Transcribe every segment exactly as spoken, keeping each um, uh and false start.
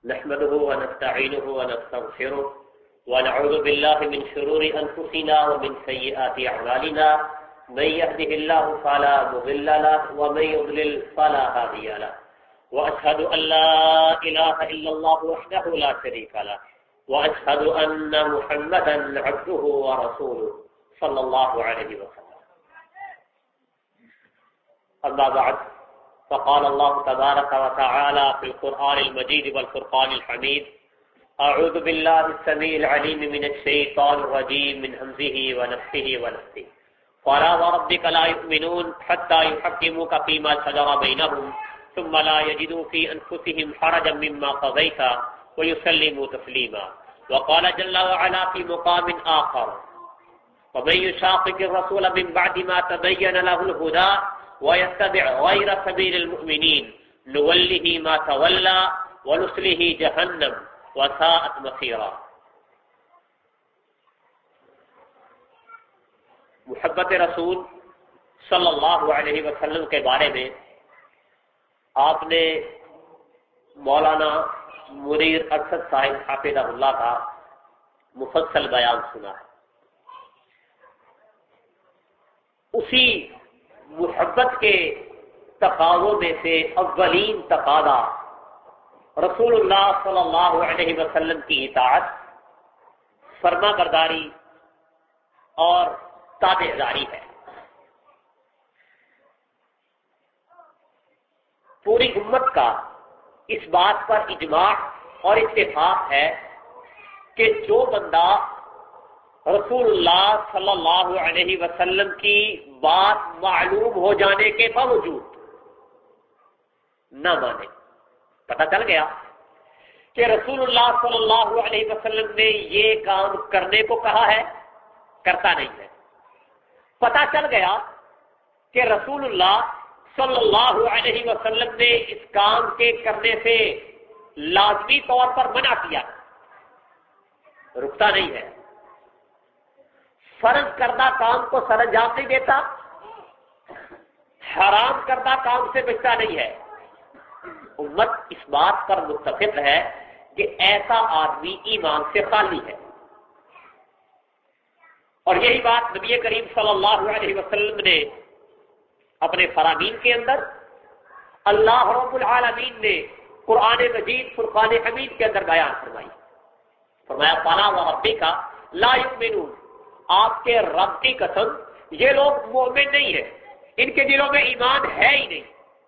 نحمده ونستعينه ونستغفره ونعوذ بالله من شرور أنفسنا ومن سيئات أعمالنا من يهده الله فلا مضل له ومن يضلل فلا هادي له وأشهد أن لا إله إلا الله وحده لا شريك له وأشهد أن محمدا عبده ورسوله صلى الله عليه وسلم. أما بعد، فقال الله تبارك وتعالى في القرآن المجيد والفرقان الحميد: أعوذ بالله السميع العليم من الشيطان الرجيم من همزه ونفخه ونفثه. فلا وربك لا يؤمنون حتى يحكموك فيما شجر بينهم ثم لا يجدوا في أنفسهم حرجا مما قضيت ويسلموا تسليما. وقال جل وعلا في مقام آخر: ومن يشاقق الرسول من بعد ما تبين له الهدى ويتبع غير سبيل المؤمنين نوله ما تولى ونصله جهنم وساءت مصيرا. محبت رسول صلی اللہ علیہ وسلم کے بارے میں آپ نے مولانا منیر ارشد صاحب حافظہ اللہ کا مفصل بیان سنا ہے. اسی محبت کے تقاضوں میں سے اولین تقاضا رسول اللہ صلی اللہ علیہ وسلم کی اطاعت، فرما برداری اور تابعداری ہے. پوری امت کا اس بات پر اجماع اور اتفاق ہے کہ جو بندہ رسول اللہ صلی اللہ علیہ وسلم کی بات معلوم ہو جانے کے باوجود نہ مانے، پتہ چل گیا کہ رسول اللہ صلی اللہ علیہ وسلم نے یہ کام کرنے کو کہا ہے، کرتا نہیں ہے. پتہ چل گیا کہ رسول اللہ صلی اللہ علیہ وسلم نے اس کام کے کرنے سے لازمی طور پر منع کیا، رکتا نہیں ہے. فرض کردہ کام کو سر انجام نہیں دیتا، حرام کردہ کام سے بچتا نہیں ہے. امت اس بات پر متفق ہے کہ ایسا آدمی ایمان سے خالی ہے. اور یہی بات نبی کریم صلی اللہ علیہ وسلم نے اپنے فرامین کے اندر، اللہ رب العالمین نے قرآن مجید فرقان حمید کے اندر بیان فرمائی. فرمایا: فلا وربک لا یؤمنون، آپ کے رب کی قسم یہ لوگ مومن نہیں ہیں، ان کے دلوں میں ایمان ہے ہی نہیں،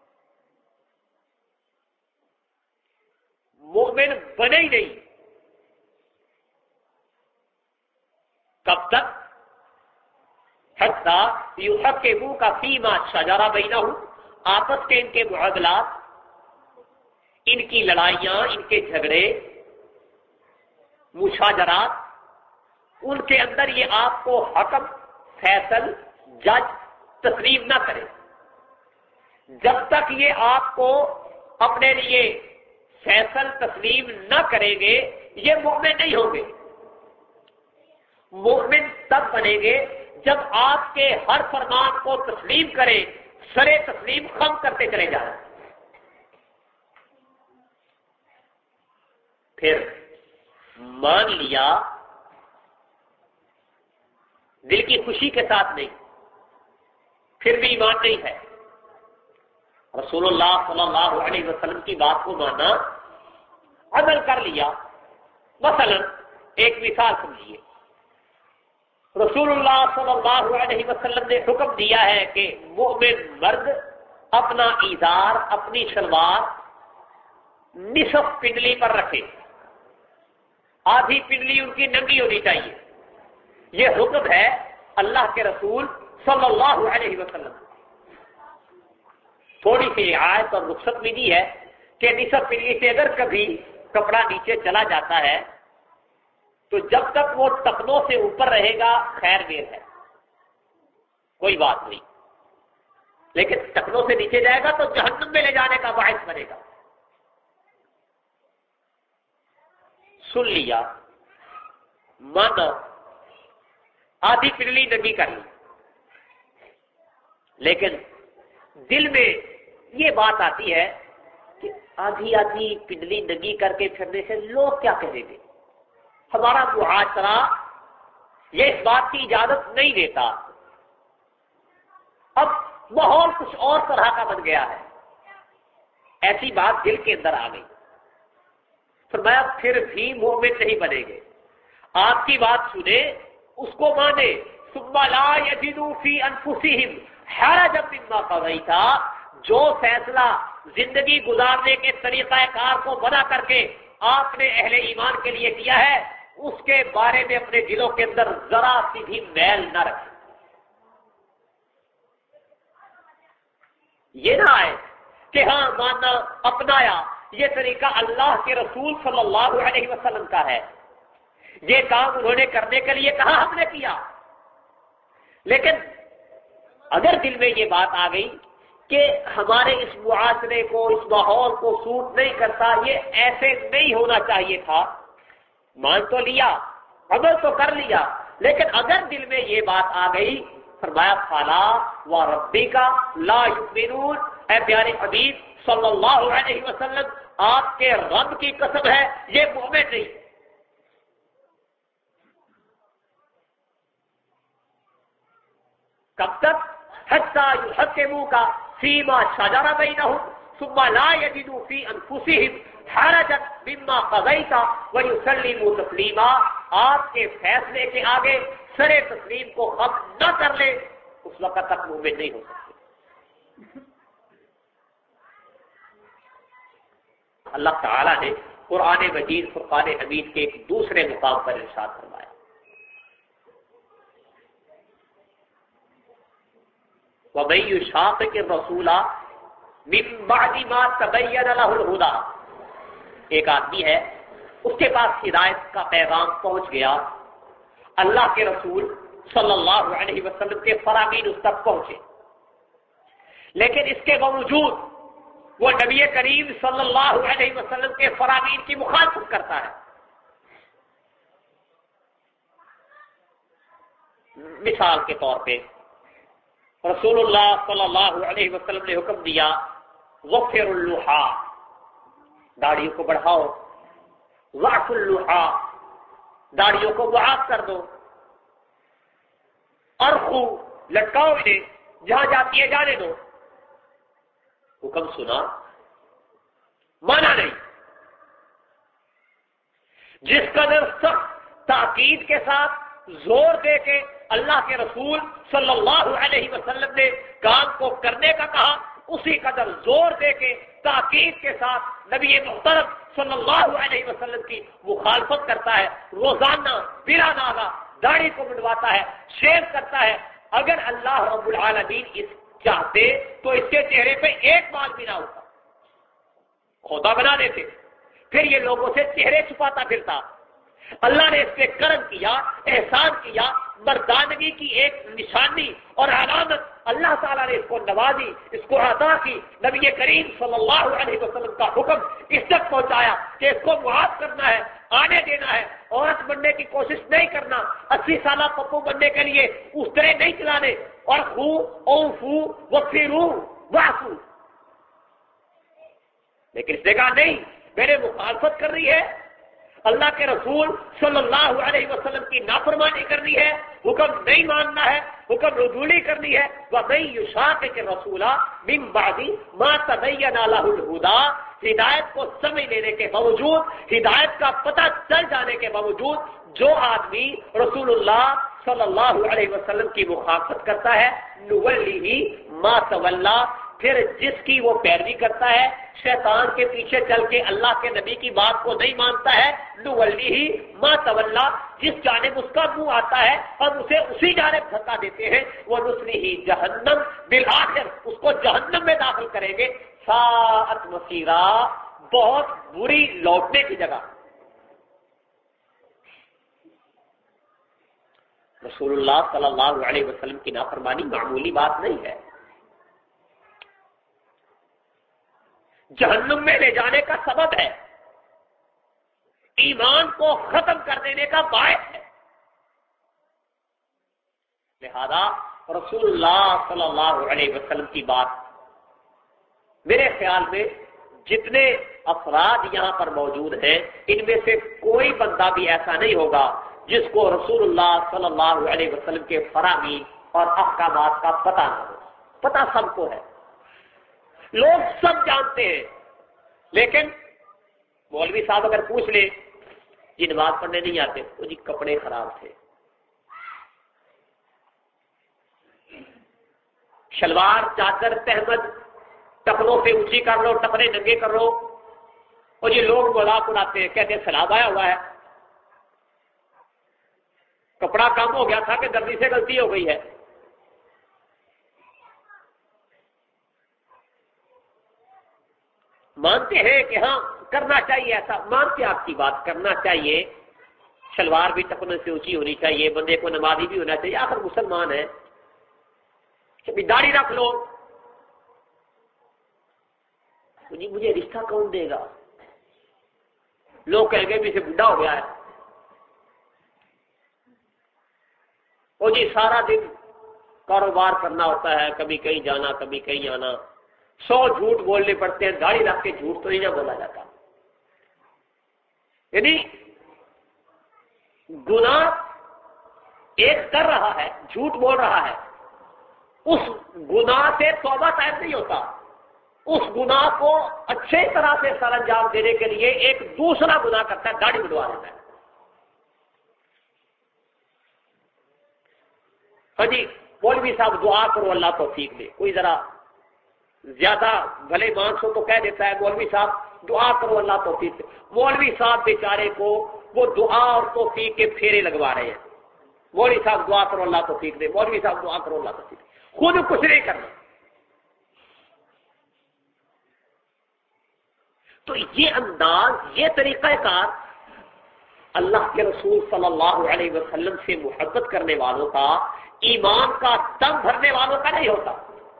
مومن بنے ہی نہیں. کب تک؟ حتی یحکموک فیما شجر بینہم، آپس کے ان کے معاملات، ان کی لڑائیاں، ان کے جھگڑے، مشاجرات، ان کے اندر یہ آپ کو حکم، فیصل، جج تسلیم نہ کرے. جب تک یہ آپ کو اپنے لیے فیصل تسلیم نہ کریں گے یہ مومن نہیں ہوں گے. مومن تب بنیں گے جب آپ کے ہر فرمان کو تسلیم کریں، سرے تسلیم خم کرتے چلے جائیں. پھر مان لیا، دل کی خوشی کے ساتھ نہیں، پھر بھی ایمان نہیں ہے. رسول اللہ صلی اللہ علیہ وسلم کی بات کو مانا، عمل کر لیا. مثلا ایک مثال سمجھیے، رسول اللہ صلی اللہ علیہ وسلم نے حکم دیا ہے کہ مومن مرد اپنا ازار، اپنی شلوار نصف پنڈلی پر رکھے، آدھی پنڈلی ان کی ننگی ہونی چاہیے. یہ حکم ہے اللہ کے رسول صلی اللہ علیہ وسلم. تھوڑی سی رعایت اور رخصت بھی دی ہے کہ نصف پنڈلی سے اگر کبھی کپڑا نیچے چلا جاتا ہے تو جب تک وہ ٹخنوں سے اوپر رہے گا خیر خیر ہے، کوئی بات نہیں. لیکن ٹخنوں سے نیچے جائے گا تو جہنم میں لے جانے کا باعث بنے گا. سن لیا، مانا، آدھی پنڈلی ننگی کر لی، لیکن دل میں یہ بات آتی ہے کہ آدھی آدھی پنڈلی ننگی کر کے پھرنے سے لوگ کیا کہیں گے؟ ہمارا معاشرہ یہ اس بات کی اجازت نہیں دیتا. اب ماحول کچھ اور طرح کا بن گیا ہے. ایسی بات دل کے اندر آ گئی. فرمایا پھر بھی مومن نہیں بنے گے. آپ کی بات سنے، اس کو مانے. ثم لا یجدوا فی انفسہم حرجا مما قضیت، جو فیصلہ زندگی گزارنے کے طریقہ کار کو بنا کر کے آپ نے اہل ایمان کے لیے کیا ہے، اس کے بارے میں اپنے دلوں کے اندر ذرا سی بھی میل نہ رکھیں. یہ نہ آئے کہ ہاں ماننا اپنایا، یہ طریقہ اللہ کے رسول صلی اللہ علیہ وسلم کا ہے، یہ کام انہوں نے کرنے کے لیے کہا، ہم نے کیا. لیکن اگر دل میں یہ بات آ گئی کہ ہمارے اس معاشرے کو، اس ماحول کو سوٹ نہیں کرتا، یہ ایسے نہیں ہونا چاہیے تھا، مان تو لیا، عمل تو کر لیا، لیکن اگر دل میں یہ بات آ گئی، فرمایا فلا وربک لا یؤمنون، اے پیارے حبیب صلی اللہ علیہ وسلم، آپ کے رب کی قسم ہے یہ مومن نہیں. کب تک؟ حتی یحکموک فیما شجر بینہم ثم لا یجدوا فی انفسہم حرجا مما قضیت ویسلموا تسلیما. آپ کے فیصلے کے آگے سرے تسلیم کو خم نہ کر لے، اس وقت تک مومن نہیں ہو سکتے. اللہ تعالی نے قرآن مجید فرقان حمید کے ایک دوسرے مقام پر ارشاد فرمایا، وَمَن يُشَاقِقِ الرَّسُولَ مِن بَعْدِ مَا تَبَيَّنَ لَهُ الْهُدَىٰ. ایک آدمی ہے، اس کے پاس ہدایت کا پیغام پہنچ گیا، اللہ کے رسول صلی اللہ علیہ وسلم کے فرامین اس تک پہنچے، لیکن اس کے باوجود وہ نبی کریم صلی اللہ علیہ وسلم کے فرامین کی مخالفت کرتا ہے. مثال کے طور پہ رسول اللہ صلی اللہ علیہ وسلم نے حکم دیا وفر اللحا، داڑھیوں کو بڑھاؤ، ضعف اللحا، داڑھیوں کو معاف کر دو، ارخو، لٹکاؤ انہیں، جہاں جاتی ہے جانے دو. حکم سنا، مانا نہیں. جس قدر سخت تاکید کے ساتھ زور دے کے اللہ کے رسول صلی اللہ علیہ وسلم نے کام کو کرنے کا کہا، اسی قدر زور دے کے تاکید کے ساتھ نبی محترم صلی اللہ علیہ وسلم کی مخالفت کرتا ہے. روزانہ بلا ناغہ داڑھی کو منڈواتا ہے، شیو کرتا ہے. اگر اللہ رب العالمین اس چاہتے تو اس کے چہرے پہ ایک بال بھی نہ ہوتا، کھوتا بنا دیتے، پھر یہ لوگوں سے چہرے چھپاتا پھرتا. اللہ نے اس پہ کرم کیا، احسان کیا، مردانگی کی ایک نشانی اور علامت اللہ تعالیٰ نے اس کو نوازی، اس کو عطا کی. نبی کریم صلی اللہ علیہ وسلم کا حکم اس تک پہنچایا کہ اس کو معاف کرنا ہے، آنے دینا ہے، عورت بننے کی کوشش نہیں کرنا، اسی سالہ پپو بننے کے لیے اس طرح نہیں چلانے، اور خو اوفو وفیرو واسو. لیکن اس نے کہا نہیں، میرے مخالفت کر رہی ہے، اللہ کے رسول صلی اللہ علیہ وسلم کی نافرمانی کرنی ہے، حکم نہیں ماننا ہے، حکم رجولی کرنی ہے. وَمَن يُشَاقِقِ الرَّسُولَ مِن بَعْدِ مَا تَبَيَّنَ لَهُ الْهُدَىٰ، ہدایت کو سمجھ لینے کے باوجود، ہدایت کا پتہ چل جانے کے باوجود جو آدمی رسول اللہ صلی اللہ علیہ وسلم کی مخالفت کرتا ہے، نُوَلِّهِ مَا تَوَلَّىٰ، پھر جس کی وہ پیروی کرتا ہے، شیطان کے پیچھے چل کے اللہ کے نبی کی بات کو نہیں مانتا ہے، نُوَلِّهِ مَا تَوَلَّىٰ، جس جانب اس کا منہ آتا ہے ہم اسے اسی جانب دھکا دیتے ہیں. وَنُصْلِهِ جہنم، بالآخر اس کو جہنم میں داخل کریں گے. ساعت مسیرہ، بہت بری لوٹنے کی جگہ. رسول اللہ صلی اللہ علیہ وسلم کی نافرمانی معمولی بات نہیں ہے، جہنم میں لے جانے کا سبب ہے، ایمان کو ختم کر دینے کا باعث ہے. لہذا رسول اللہ صلی اللہ علیہ وسلم کی بات میرے خیال میں جتنے افراد یہاں پر موجود ہیں ان میں سے کوئی بندہ بھی ایسا نہیں ہوگا جس کو رسول اللہ صلی اللہ علیہ وسلم کے فرامین اور احکامات کا پتہ نہ ہو. پتہ سب کو ہے، لوگ سب جانتے ہیں، لیکن مولوی صاحب اگر پوچھ لیں جی نماز پڑھنے نہیں آتے، وہ جی کپڑے خراب تھے، شلوار چادر تہمد ٹخنوں سے اونچی کر لو، ٹخنے ننگے کر لو، اور یہ لوگ مذاق اڑاتے ہیں، کہتے ہیں سیلاب آیا ہوا ہے، کپڑا کم ہو گیا تھا کہ دردی سے غلطی ہو گئی ہے. مانتے ہیں کہ ہاں کرنا چاہیے، ایسا مانتے آپ کی بات، کرنا چاہیے، شلوار بھی ٹخنے سے اونچی ہونی چاہیے، بندے کو نمازی بھی ہونا چاہیے، آخر مسلمان ہے، کبھی داڑھی رکھ لو، جی مجھے رشتہ کون دے گا، لوگ کہیں گے بھی سے بڈھا ہو گیا ہے، وہ جی سارا دن کاروبار کرنا ہوتا ہے، کبھی کہیں جانا کبھی کہیں آنا، سو جھوٹ بولنے پڑتے ہیں، داڑھی رکھ کے جھوٹ تو نہیں نہ بولا جاتا. یعنی گناہ ایک کر رہا ہے، جھوٹ بول رہا ہے، اس گناہ سے توبہ طائب نہیں ہوتا، اس گناہ کو اچھے طرح سے سر انجام دینے کے لیے ایک دوسرا گناہ کرتا ہے، داڑھی بڑھوا لیتا ہے. ہاں جی مولوی صاحب دعا کرو اللہ توفیق دے، کوئی ذرا زیادہ بھلے مانس ہو تو کہہ دیتا ہے مولوی صاحب دعا کرو اللہ توفیق دے. مولوی صاحب بیچارے کو وہ دعا اور توفیق کے پھیرے لگوا رہے ہیں، مولوی صاحب دعا کرو اللہ توفیق دے، مولوی صاحب دعا کرو اللہ توفیق دے، خود کچھ نہیں کرنا. تو یہ انداز، یہ طریقہ کار اللہ کے رسول صلی اللہ علیہ وسلم سے محبت کرنے والوں کا، ایمان کا دم بھرنے والوں کا نہیں ہوتا.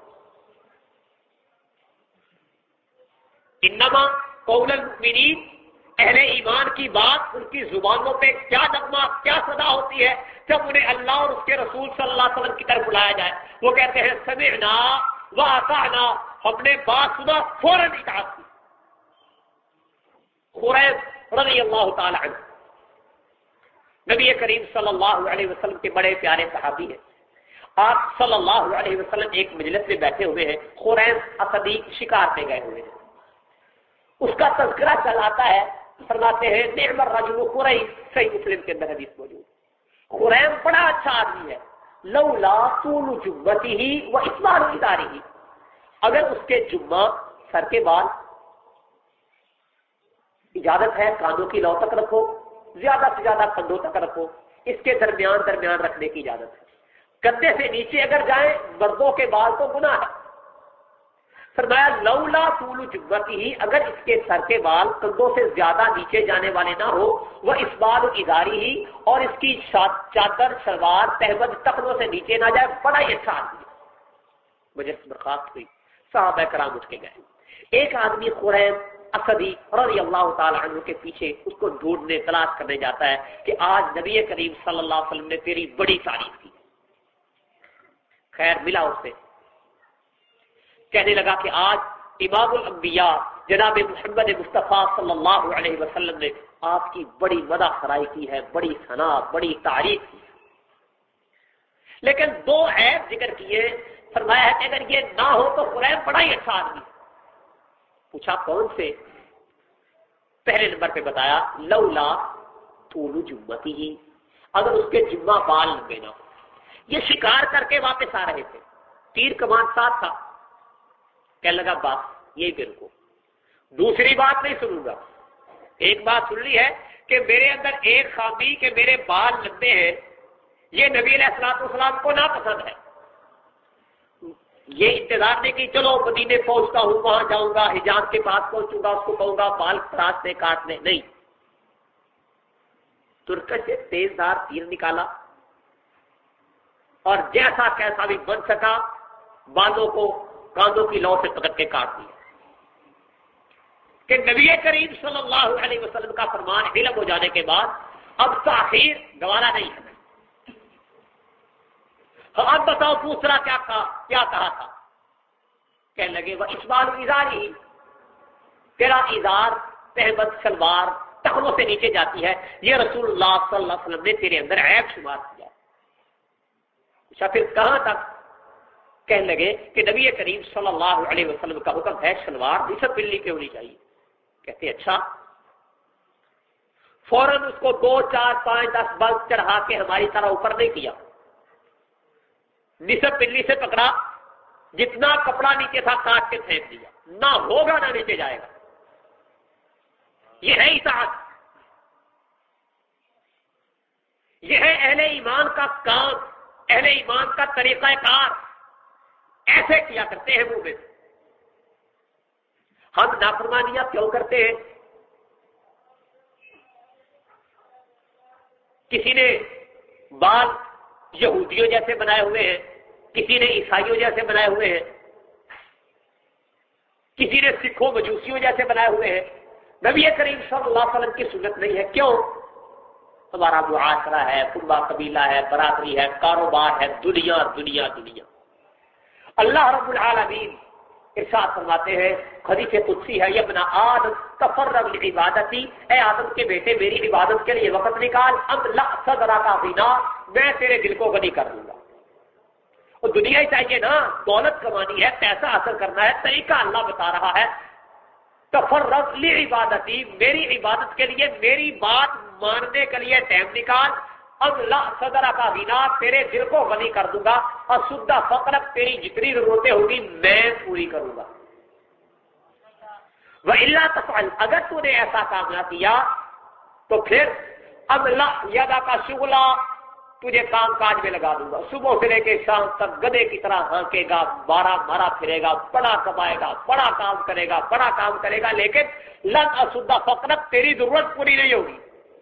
انما قول المؤمنین، اہل ایمان کی بات ان کی زبانوں پہ کیا نغمہ، کیا صدا ہوتی ہے جب انہیں اللہ اور اس کے رسول صلی اللہ علیہ وسلم کی طرف بلایا جائے. وہ کہتے ہیں سمعنا واطعنا، ہم نے بات سنا فوراً اطاعت کی. خریب رضی اللہ تعالی عنہ نبی کریم صلی اللہ علیہ وسلم کے بڑے پیارے صحابی ہیں. آپ صلی اللہ علیہ وسلم ایک مجلس میں بیٹھے ہوئے ہیں، خریب اسدی شکار پہ گئے ہوئے ہیں، اس کا تذکرہ چلاتا ہے، فرماتے ہیں نعم الرجل خریب، صحیح مسلم کے اندر حدیث موجود. خریب بڑا اچھا آدمی ہے، لولا طول جبتہ و اسمار ادارہ، اگر اس کے جمہ سر کے بال، اجازت ہے کانوں کی لو تک رکھو، زیادہ سے زیادہ کندھوں تک رکھو، اس کے درمیان درمیان رکھنے کی اجازت ہے. کندھے سے نیچے اگر جائیں مردوں کے بال تو گناہ ہے. فرمایا لولا طول جبتہ، اگر اس کے سر کے بال کندھوں سے زیادہ نیچے جانے والے نہ ہو، وہ اس بال اداری ہی، اور اس کی چادر شلوار تہمد ٹخنوں سے نیچے نہ جائے، بڑا ہی اچھا آدمی. مجلس برخاست ہوئی، صحابہ کرام اٹھ کے گئے. ایک آدمی خریب اسدی رضی اللہ تعالی عنہ کے پیچھے اس کو ڈھونڈنے تلاش کرنے جاتا ہے کہ آج نبی کریم صلی اللہ علیہ وسلم نے تیری بڑی تعریف کی. خیر ملا اس سے، کہنے لگا کہ آج امام الانبیاء جناب محمد مصطفیٰ صلی اللہ علیہ وسلم نے آپ کی بڑی مدح خرائی کی ہے، بڑی ثنا، بڑی تعریف کی ہے. لیکن دو عیب ذکر کیے، فرمایا ہے کہ اگر یہ نہ ہو تو قریب بڑا ہی اچھا آدمی. پوچھا کون سے؟ پہلے نمبر پہ بتایا لولا طول جمتہ، اگر اس کے جمہ بال لمبے نہ ہو. یہ شکار کر کے واپس آ رہے تھے، تیر کمان ساتھ تھا، کہنے لگا بات یہی پھر کو دوسری بات نہیں سنوں گا. ایک بات سن لی ہے کہ میرے اندر ایک خامی کہ میرے بال لمبے ہیں، یہ نبی علیہ الصلوۃ والسلام کو ناپسند ہے. یہ انتظار نہیں کہ چلو مدینے پہنچتا ہوں، وہاں جاؤں گا، حجاز کے پاس پہنچوں گا، اس کو کہوں گا بال راستے کاٹنے، نہیں. ترکش سے تیز دھار تیر نکالا اور جیسا کیسا بھی بن سکا بالوں کو کاندوں کی لو سے پکڑ کے کاٹ دیا. کہ نبی کریم صلی اللہ علیہ وسلم کا فرمان علم ہو جانے کے بعد اب تاخیر گوارا نہیں ہے. اب بتاؤ دوسرا کیا کہا کیا کہا تھا؟ کہنے لگے وہ اسبال ازاری، تیرا ازار تہبند شلوار ٹخنوں سے نیچے جاتی ہے، یہ رسول اللہ صلی اللہ علیہ وسلم نے تیرے اندر عیب شمار کیا۔ اچھا پھر کہاں تک؟ کہنے لگے کہ نبی کریم صلی اللہ علیہ وسلم کا حکم ہے شلوار نصف بلی پہ ہونی چاہیے۔ کہتے اچھا، فوراً اس کو دو چار پانچ دس بلب چڑھا کے ہماری طرح اوپر نہیں کیا، نصف بلی سے پکڑا، جتنا کپڑا نیچے تھا کاٹ کے پھینک دیا، نہ ہوگا نہ نیچے جائے گا۔ یہ ہے اطاعت، یہ ہے اہل ایمان کا کام، اہل ایمان کا طریقہ کار، ایسے کیا کرتے ہیں مومن۔ ہم نافرمانیاں کیوں کرتے ہیں؟ کسی نے بال یہودیوں جیسے بنائے ہوئے ہیں، کسی نے عیسائیوں جیسے بنائے ہوئے ہیں، کسی نے سکھوں مجوسیوں جیسے بنائے ہوئے ہیں۔ نبی کریم صلی اللہ علیہ وسلم کی سنت نہیں ہے۔ کیوں؟ ہمارا معاشرہ ہے، کنبہ قبیلہ ہے، برادری ہے، کاروبار ہے، دنیا دنیا دنیا۔ اللہ رب العالمین ارشاد فرماتے ہیں، حدیث قدسی ہے، یا ابن آدم تفرغ لعبادتی، اے آدم کے بیٹے میری عبادت کے لیے وقت نکال، اب لا صدرا کا غنا، میں تیرے دل کو غنی کر دوں گا۔ اور دنیا ہی چاہیے نا، دولت کمانی ہے، پیسہ حاصل کرنا ہے، طریقہ اللہ بتا رہا ہے، تفرغ لعبادتی، میری عبادت کے لیے، میری بات ماننے کے لیے ٹائم نکال، اب لا صدرا کا غنا، تیرے دل کو غنی کر دوں گا، اور سدہ فقرت، تیری جتنی ضرورتیں ہوگی میں پوری کروں گا۔ وَإِلَّا تَفْعَلْ، اگر تو نے ایسا کام نہ کیا تو پھر اب لا یدا کا شغلہ، تجھے کام کاج میں لگا دوں گا، صبح سے لے کے شام تک گدے کی طرح ہانکے گا، بارہ مارا پھرے گا، بڑا کمائے گا، بڑا کام کرے گا، بڑا کام کرے گا، لیکن لن اسدہ فقرت، تیری ضرورت پوری نہیں ہوگی۔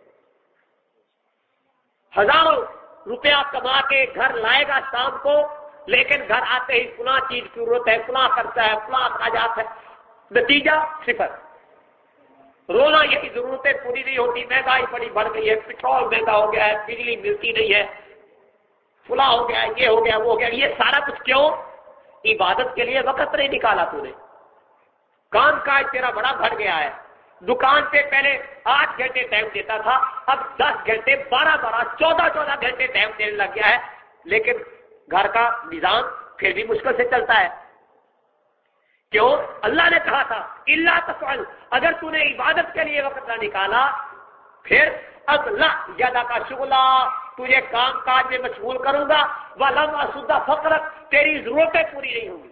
ہزاروں روپیہ کما کے گھر لائے گا شام کو، لیکن گھر آتے ہی فلاں چیز کی ضرورت ہے، فلاں خرچہ ہے، فلاں اخراجات ہے، نتیجہ صفر۔ رونا یہی ضرورتیں پوری نہیں ہوتی، مہنگائی بڑی بڑھ گئی ہے، پٹرول مہنگا ہو گیا ہے، بجلی ملتی نہیں ہے، فلاں ہو گیا ہے، یہ ہو گیا وہ ہو گیا، یہ سارا کچھ کیوں؟ عبادت کے لیے وقت نہیں نکالا تو نے، کام کاج تیرا بڑا بڑھ گیا ہے، دکان پہ پہلے آٹھ گھنٹے ٹائم دیتا تھا، اب دس گھنٹے، بارہ بارہ، چودہ چودہ گھنٹے ٹائم دینے لگ گیا ہے، لیکن گھر کا نظام پھر بھی مشکل سے چلتا ہے۔ کیوں؟ اللہ نے کہا تھا الا تفعل، اگر تو نے عبادت کے لیے وقت نہ نکالا، پھر اب لا یدا کا شغلہ، تجھے کام کاج میں مشغول کروں گا، ولم اسد فقرک، تیری ضرورتیں پوری نہیں ہوں گی۔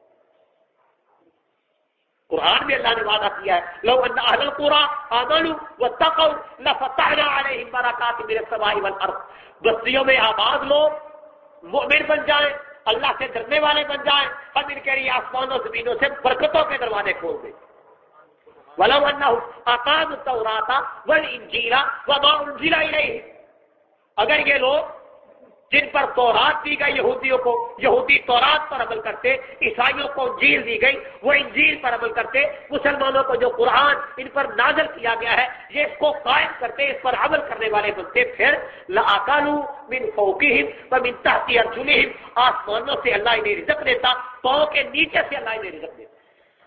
قرآن میں اللہ نے وعدہ کیا ہے، لو ان اہل القرى آمنوا واتقوا لفتحنا علیہم برکات من السماء والارض، بستیوں میں آباد لوگ مؤمن بن جائیں، اللہ سے ڈرنے والے بن جائیں، ہم ان کے لیے آسمانوں زمینوں سے برکتوں کے دروازے کھول دیں۔ وَلَوْ أَنَّهُمْ أَقَامُوا التَّوْرَاةَ وَالْإِنْجِيلَ وَمَا أُنزِلَ إِلَيْهِمْ، اگر یہ لوگ جن پر تورات دی گئی یہودیوں کو، یہودی تورات پر عمل کرتے، عیسائیوں کو انجیل دی گئی وہ انجیل پر عمل کرتے، مسلمانوں کو جو قرآن ان پر نازل کیا گیا ہے یہ اس کو قائم کرتے، اس پر عمل کرنے والے بنتے، پھر لَأَكَلُوا مِنْ فَوْقِهِمْ وَمِنْ تَحْتِ أَرْجُلِهِمْ، آسمانوں سے اللہ انہیں رزق دیتا، پاؤں کے نیچے سے اللہ انہیں رزق دیتا۔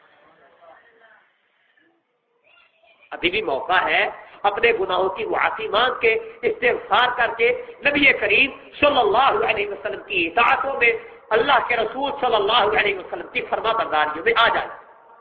ابھی بھی موقع ہے اپنے گناہوں کی معافی مانگ کے، استغفار کر کے، نبی کریم صلی اللہ علیہ وسلم کی اطاعتوں میں، اللہ کے رسول صلی اللہ علیہ وسلم کی فرما برداریوں میں آ جائے۔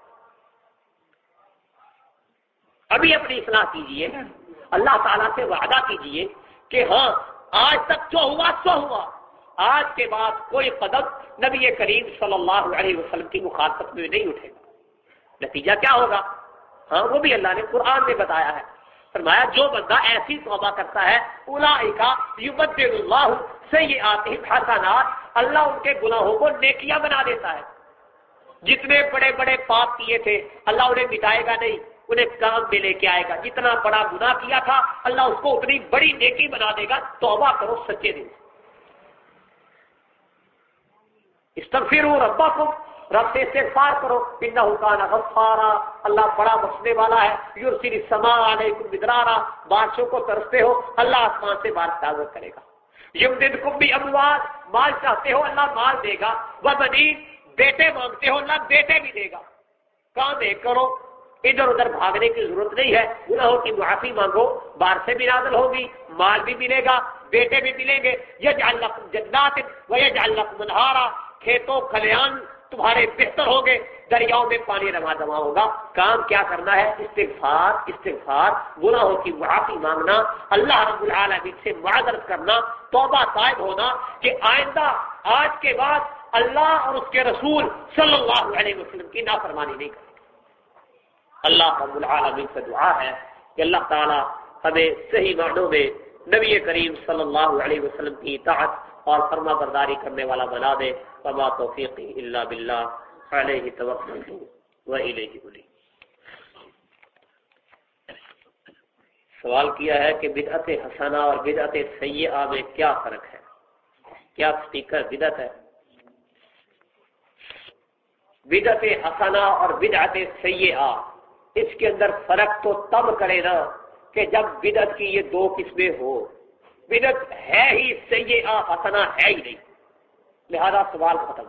ابھی اپنی اصلاح کیجئے، اللہ تعالیٰ سے وعدہ کیجئے کہ ہاں آج تک جو ہوا سو ہوا، آج کے بعد کوئی قدم نبی کریم صلی اللہ علیہ وسلم کی مخالفت میں نہیں اٹھے گا۔ نتیجہ کیا ہوگا؟ ہاں وہ بھی اللہ نے قرآن میں بتایا ہے، فرمایا جو بندہ ایسی توبہ کرتا ہے اولئک یبدل اللہ سیئاتہم حسنات، اللہ ان کے گناہوں کو نیکیاں بنا دیتا ہے۔ جتنے بڑے بڑے پاپ کیے تھے اللہ انہیں مٹائے گا نہیں، انہیں کام میں لے کے آئے گا۔ جتنا بڑا گناہ کیا تھا اللہ اس کو اتنی بڑی نیکی بنا دے گا۔ توبہ کرو سچے دل سے، استغفروا ربکم، رب سے استغفار کرو، انہ کان غفارا، اللہ بڑا بخشنے والا ہے۔ یرسل السماء علیکم مدرارا، بارشوں کو ترستے ہو اللہ آسمان سے بارش نازل کرے گا۔ یمددکم باموال، مال چاہتے ہو اللہ مال دے گا، وبنین، بیٹے مانگتے ہو اللہ بیٹے بھی دے گا۔ کام ایک کرو، ادھر ادھر بھاگنے کی ضرورت نہیں ہے، گناہوں کی معافی مانگو، بار سے بھی نازل ہوگی، مال بھی ملے گا، بیٹے بھی ملیں گے، یجعل لکم جنات ویجعل لکم انہارا، کھیتوں کھلیان تمہارے بہتر ہوں گے، دریاؤں میں پانی رواں دواں ہوگا۔ کام کیا کرنا ہے؟ استغفار استغفار گناہوں کی معافی مانگنا، اللہ رب العالمین سے معذرت کرنا، توبہ طائب ہونا کہ آئندہ آج کے بعد اللہ اور اس کے رسول صلی اللہ علیہ وسلم کی نافرمانی نہیں کرے۔ اللہ رب العالمین سے دعا ہے کہ اللہ تعالی ہمیں صحیح معنوں میں نبی کریم صلی اللہ علیہ وسلم کی اطاعت اور فرما برداری کرنے والا بنا دے۔ وما توفیقی الا باللہ علیہ توکلت والیہ انیب۔ سوال کیا ہے کہ بدعت حسنہ اور بدعت سیئہ میں کیا فرق ہے؟ کیا سپیکر بدعت ہے؟ بدعت حسنہ اور بدعت سیئہ، اس کے اندر فرق تو تب کرے نا کہ جب بدعت کی یہ دو قسمیں ہو۔ بدعت ہے ہی سیئہ، حسنہ ہے ہی نہیں، لہذا سوال ختم۔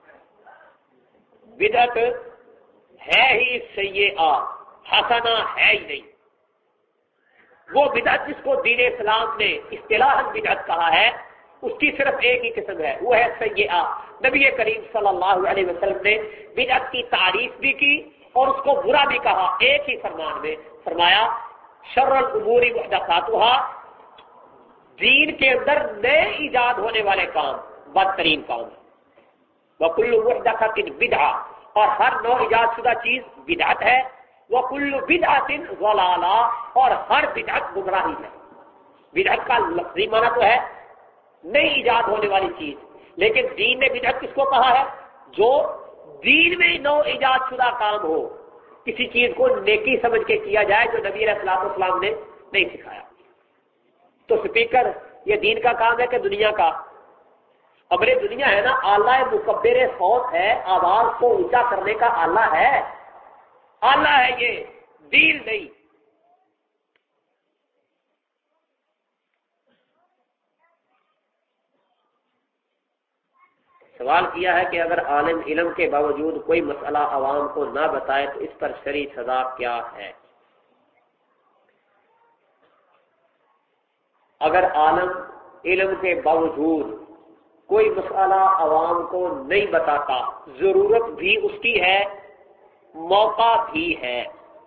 بدعت ہے ہی سیئہ، حسنہ ہے ہی نہیں۔ وہ بدعت جس کو دین اسلام نے اصطلاحاً بدعت کہا ہے، اس کی صرف ایک ہی قسم ہے، وہ ہے سیئہ۔ نبی کریم صلی اللہ علیہ وسلم نے بدعت کی تعریف بھی کی اور اس کو برا بھی کہا، ایک ہی فرمان میں فرمایا شر الامور محدثاتها، دین کے اندر نئے ایجاد ہونے والے کام بدترین کام ہے، وکل محدثۃ بدعہ، اور ہر نو ایجاد شدہ چیز بدعت ہے، وکل بدعۃ ضلالہ، اور ہر بدعت گمراہی ہے۔ بدعت کا لفظی معنی تو ہے نئی ایجاد ہونے والی چیز، لیکن دین نے بدعت کس کو کہا ہے؟ جو دین میں نو ایجاد شدہ کام ہو، کسی چیز کو نیکی سمجھ کے کیا جائے جو نبی علیہ الصلوۃ والسلام نے نہیں سکھایا۔ تو سپیکر یہ دین کا کام ہے کہ دنیا کا؟ امر دنیا ہے نا، آلہ مکبر صوت ہے، آواز کو اونچا کرنے کا آلہ ہے، آلہ ہے یہ، دین نہیں۔ سوال کیا ہے کہ اگر عالم علم کے باوجود کوئی مسئلہ عوام کو نہ بتائے تو اس پر شرعی سزا کیا ہے؟ اگر عالم علم کے باوجود کوئی مسئلہ عوام کو نہیں بتاتا، ضرورت بھی اس کی ہے، موقع بھی ہے،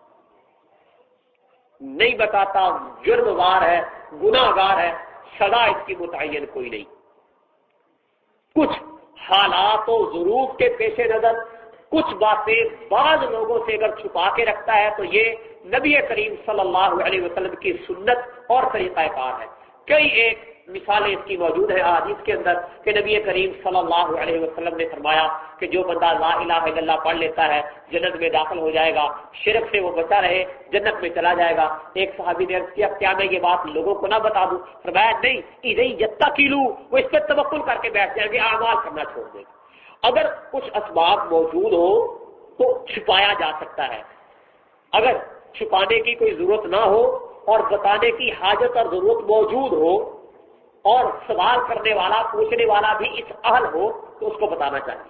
نہیں بتاتا، جرم وار ہے، گناہ گار ہے، سزا اس کی متعین کوئی نہیں۔ کچھ حالات و ظروف کے پیش نظر کچھ باتیں بعض لوگوں سے اگر چھپا کے رکھتا ہے تو یہ نبی کریم صلی اللہ علیہ وسلم کی سنت اور طریقہ کار ہے۔ کئی ایک مثالیں اس کی موجود ہیں حدیث کے اندر کہ نبی کریم صلی اللہ علیہ وسلم نے فرمایا کہ جو بندہ لا الہ الا اللہ پڑھ لیتا ہے جنت میں داخل ہو جائے گا، شرک سے وہ بچا رہے جنت میں چلا جائے گا۔ ایک صحابی نے عرض کیا کیا میں یہ بات لوگوں کو نہ بتا دوں؟ فرمایا نہیں، اذا یتقلوا، وہ اس پہ توکل کر کے بیٹھ جائیں گے، اعمال کرنا چھوڑ دیں گے۔ اگر کچھ اسباب موجود ہو تو چھپایا جا سکتا ہے، اگر چھپانے کی کوئی ضرورت نہ ہو اور بتانے کی حاجت اور ضرورت موجود ہو اور سوال کرنے والا پوچھنے والا بھی اس اہل ہو تو اس کو بتانا چاہیے۔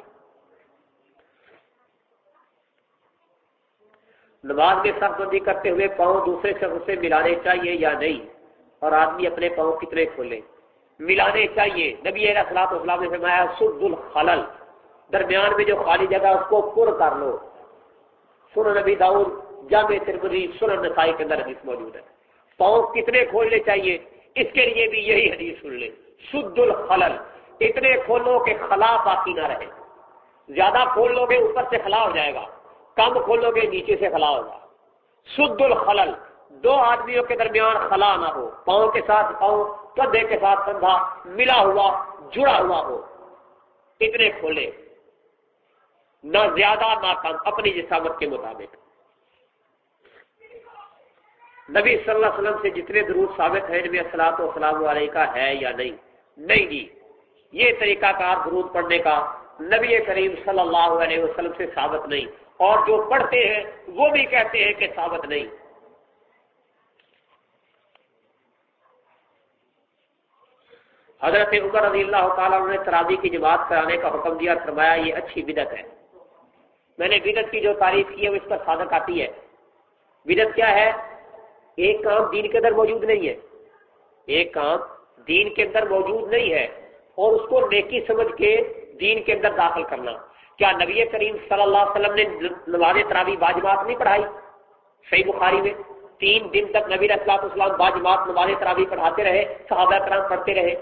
نماز میں سر بندی کرتے ہوئے پاؤں دوسرے شخص سے ملانے چاہیے یا نہیں، اور آدمی اپنے پاؤں کتنے کھولے؟ ملانے چاہیے۔ نبی علیہ الصلوۃ والسلام نے فرمایا سد الخلل، درمیان میں جو خالی جگہ اس کو پر کر لو۔ سنن نبی داؤد، جامع ترمذی، سنن نسائی کے اندر حدیث موجود ہے۔ پاؤں کتنے کھولنے چاہیے؟ اس کے لیے بھی یہی حدیث سن لیں، سد الخلل، اتنے کھولو کہ خلا باقی نہ رہے۔ زیادہ کھول لو گے اوپر سے خلا ہو جائے گا، کم کھولو گے نیچے سے خلا ہوگا۔ سد الخلل، دو آدمیوں کے درمیان خلا نہ ہو، پاؤں کے ساتھ پاؤں، کندھے کے ساتھ کندھا ملا ہوا، جڑا ہوا ہو، اتنے کھولے، نہ زیادہ نہ کم، اپنی جسامت کے مطابق۔ نبی صلی اللہ علیہ وسلم سے جتنے درود ثابت ہیں نبی الصلوۃ والسلام علیہ کا ہے یا نہیں؟ نہیں جی، یہ طریقہ کار درود پڑھنے کا نبی کریم صلی اللہ علیہ وسلم سے ثابت نہیں، اور جو پڑھتے ہیں وہ بھی کہتے ہیں کہ ثابت نہیں۔ حضرت عمر رضی اللہ تعالیٰ عنہ نے تراویح کی جماعت کرانے کا حکم دیا، فرمایا یہ اچھی بدعت ہے۔ میں نے بدعت کی جو تعریف کی ہے وہ اس پر صادق آتی ہے۔ بدعت کیا ہے؟ ایک کام دین کے اندر موجود نہیں ہے، ایک کام دین کے اندر موجود نہیں ہے اور اس کو نیکی سمجھ کے دین کے اندر داخل کرنا۔ کیا نبی کریم صلی اللہ علیہ وسلم نے نماز تراویح باجماعت نہیں پڑھائی؟ صحیح بخاری میں تین دن تک نبی علیہ الصلوۃ والسلام باجماعت نماز تراویح پڑھاتے رہے، صحابہ کرام پڑھتے رہے۔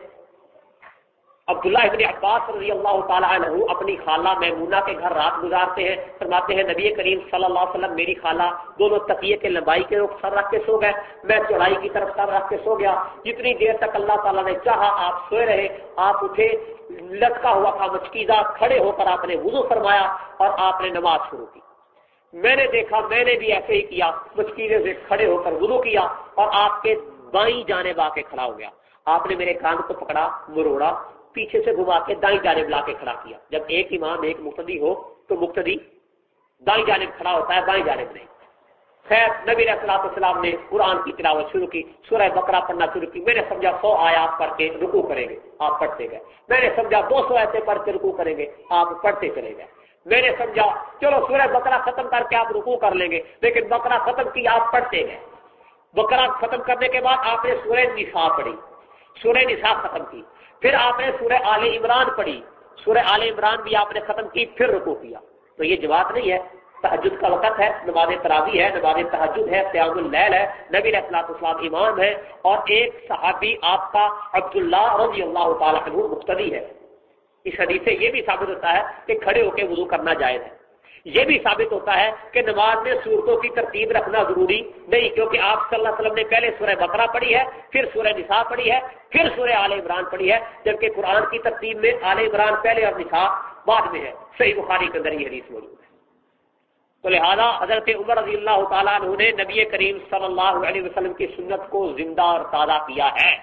عبداللہ ابن عباس رضی اللہ تعالیٰ عنہ اپنی خالہ میمونہ کے گھر رات گزارتے ہیں، فرماتے ہیں نبی کریم صلی اللہ علیہ وسلم میری خالہ دونوں تکیے کے لمبائی کے رخ سر رکھ کے سو گئے، میں چوڑائی کی طرف سر رکھ کے سو گیا، جتنی دیر تک اللہ تعالیٰ نے چاہا آپ سوئے رہے، آپ اٹھے، لٹکا ہوا تھا مچکیزہ، کھڑے ہو کر آپ نے وضو فرمایا اور آپ نے نماز شروع کی۔ میں نے دیکھا، میں نے بھی ایسے ہی کیا، مچکیزے سے کھڑے ہو کر وضو کیا اور آپ کے بائیں جانب آ کے کھڑا ہو گیا، آپ نے میرے کان کو پکڑا، مروڑا، پیچھے سے گھما کے دائیں جانب لا کے کھڑا کیا۔ جب ایک امام ایک مقتدی ہو تو مقتدی دائیں جانب کھڑا ہوتا ہے، بائیں جانب نہیں۔ خیر نبی علیہ الصلوۃ والسلام نے قرآن کی تلاوت شروع کی، سورہ بقرہ پڑھنا شروع کی۔ میں نے سمجھا سو آیات پڑھ کے رکوع کریں گے، آپ پڑھتے گئے۔ میں نے سمجھا دو سو آیتیں پڑھ کے رکوع کریں گے، آپ پڑھتے چلے گئے۔ میں نے سمجھا چلو سورہ بقرہ ختم کر کے آپ رکوع کر لیں گے، لیکن بقرہ ختم کی آپ پڑھتے گئے۔ بقرہ ختم کرنے کے بعد آپ نے سورہ نساء پڑھی، سورہ نساء ختم کی، پھر آپ نے سورہ آل عمران پڑھی، سورہ آل عمران بھی آپ نے ختم کی، پھر رکوع کیا۔ تو یہ جماعت نہیں ہے، تہجد کا وقت ہے، نماز تراویح ہے، نماز تہجد ہے، قیام اللیل ہے، نبی علیہ الصلوۃ والسلام امام ہے اور ایک صحابی آپ کا عبداللہ رضی اللہ تعالیٰ عنہ مقتدی ہے۔ اس حدیث سے یہ بھی ثابت ہوتا ہے کہ کھڑے ہو کے وضو کرنا جائز ہے۔ یہ بھی ثابت ہوتا ہے کہ نماز میں صورتوں کی ترتیب رکھنا ضروری نہیں، کیونکہ آپ صلی اللہ علیہ وسلم نے پہلے سورہ بقرہ پڑھی ہے، پھر سورہ نساء پڑھی ہے، پھر سورہ آل عمران پڑھی ہے، جبکہ قرآن کی ترتیب میں آل عمران پہلے اور نساء بعد میں ہے۔ صحیح بخاری کے اندر یہ حدیث موجود ہے۔ تو لہذا حضرت عمر رضی اللہ تعالیٰ عنہ نے نبی کریم صلی اللہ علیہ وسلم کی سنت کو زندہ اور تازہ کیا ہے،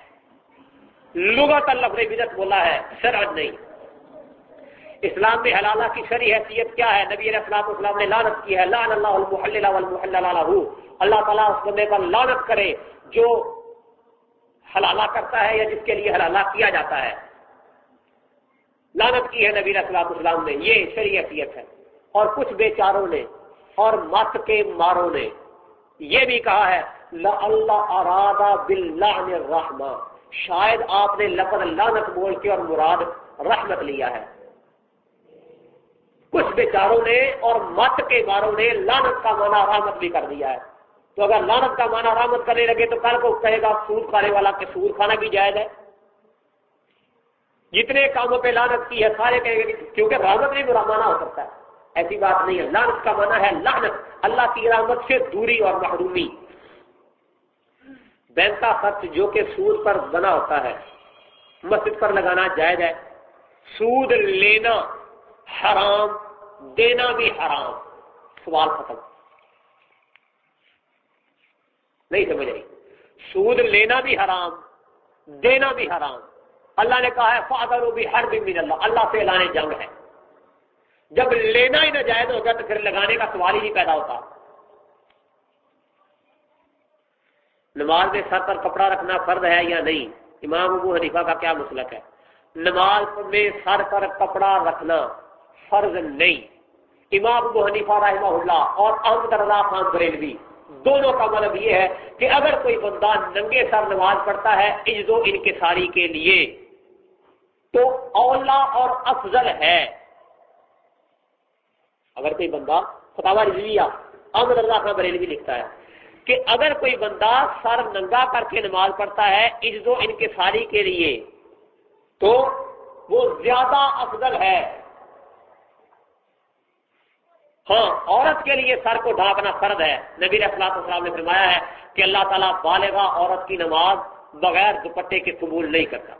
لغت لفظ بدعت بولا ہے، شرعن نہیں۔ اسلام میں حلالہ کی شرعی حیثیت کیا ہے؟ نبی علیہ الصلوۃ والسلام نے لعنت کی ہے، لعن اللہ المحلل والمحلل له، اللہ تعالیٰ اس بندے پر لعنت کرے جو حلالہ کرتا ہے یا جس کے لیے حلالہ کیا جاتا ہے، لعنت کی ہے نبی علیہ الصلوۃ والسلام نے، یہ شرعی حیثیت ہے۔ اور کچھ بیچاروں نے اور مت کے ماروں نے یہ بھی کہا ہے اللہ ارادہ باللعن الرحمہ، شاید آپ نے لفظ لعنت بول کے اور مراد رحمت لیا ہے۔ کچھ بیچاروں نے اور مت کے ماروں نے لعنت کا معنی رحمت بھی کر دیا ہے۔ تو اگر لعنت کا معنی رحمت کرنے لگے تو کل کو کہے گا سود کھانے والا کہ سود کھانا بھی جائز ہے۔ جتنے کاموں پہ لعنت کی ہے سارے کہیں گے کیونکہ رحمت بھی برا معنی ہو سکتا ہے، ایسی بات نہیں ہے۔ لعنت کا معنی ہے لعنت، اللہ کی رحمت سے دوری اور محرومی۔ بینک کا خرچ جو کہ سود پر بنا ہوتا ہے مسجد پر لگانا جائز ہے، سود لینا حرام، دینا بھی حرام۔ سوال ختم، نہیں سمجھ رہی؟ سود لینا بھی حرام، دینا بھی حرام۔ اللہ نے کہا ہے فَأَذَرُوا بِحَرْبٍ مِّنَ اللَّهِ، اللہ سے اعلان جنگ ہے۔ جب لینا ہی ناجائز ہوگا تو پھر لگانے کا سوال ہی نہیں پیدا ہوتا۔ نماز میں سر پر کپڑا رکھنا فرض ہے یا نہیں؟ امام ابو حنیفہ کا کیا مسلک ہے؟ نماز میں سر پر کپڑا رکھنا فرض نہیں۔ امام ابو حنیفہ رحمہ اللہ اور احمد رضا خان بریلوی دونوں کا مطلب یہ ہے کہ اگر کوئی بندہ ننگے سر نماز پڑھتا ہے عجز و انکساری کے لیے تو اولا اور افضل ہے۔ اگر کوئی بندہ فتاوی رضویہ احمد رضا خان بریلوی لکھتا ہے کہ اگر کوئی بندہ سر ننگا کر کے نماز پڑھتا ہے عجز و انکساری کے لیے تو وہ زیادہ افضل ہے۔ ہاں عورت کے لیے سر کو ڈھانپنا فرض ہے۔ نبی علیہ الصلوۃ والسلام نے فرمایا ہے کہ اللہ تعالیٰ بالغہ عورت کی نماز بغیر دوپٹے کے قبول نہیں کرتا۔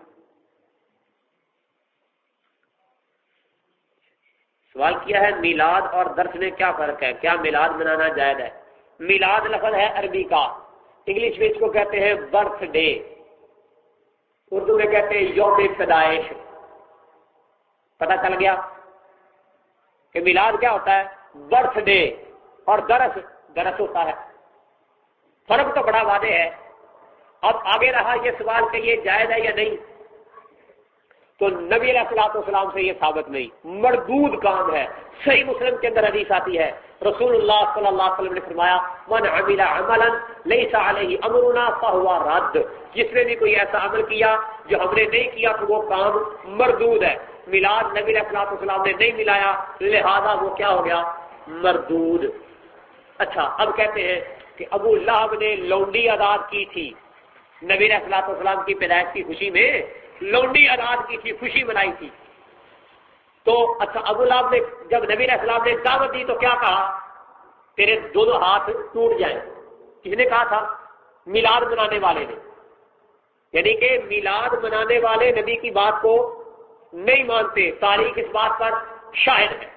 سوال کیا ہے میلاد اور درس میں کیا فرق ہے؟ کیا میلاد منانا جائز ہے؟ میلاد لفظ ہے عربی کا، انگلش میں اس کو کہتے ہیں برتھ ڈے، اردو میں کہتے ہیں یوم پیدائش۔ پتہ چل گیا کہ میلاد کیا ہوتا ہے؟ برتھ ڈے، اور درس درس ہوتا ہے۔ فرق تو بڑا واضح ہے۔ اب آگے رہا یہ سوال کہ یہ جائز ہے یا نہیں۔ تو نبی علیہ الصلوۃ والسلام سے یہ ثابت نہیں، مردود کام ہے۔ صحیح مسلم کے اندر حدیث آتی ہے، رسول اللہ صلی اللہ علیہ وسلم نے فرمایا من عمل عملا لیس علیہ امرنا فہو رد، جس نے بھی کوئی ایسا عمل کیا جو ہم نے نہیں کیا تو وہ کام مردود ہے۔ میلاد نبی علیہ الصلوۃ والسلام نے نہیں ملایا، لہذا وہ کیا ہو گیا؟ مردود۔ اچھا، اب کہتے ہیں کہ ابو لہب نے لونڈی آزاد کی تھی نبی علیہ الصلوۃ والسلام کی پیدائش کی خوشی میں، لونڈی آزاد کی تھی، خوشی منائی تھی۔ تو اچھا، ابو لہب نے جب نبی علیہ السلام نے دعوت دی تو کیا کہا؟ تیرے دونوں ہاتھ ٹوٹ جائیں۔ کس نے کہا تھا؟ میلاد منانے والے نے، یعنی کہ میلاد منانے والے نبی کی بات کو نہیں مانتے، تاریخ اس بات پر شاہد ہے۔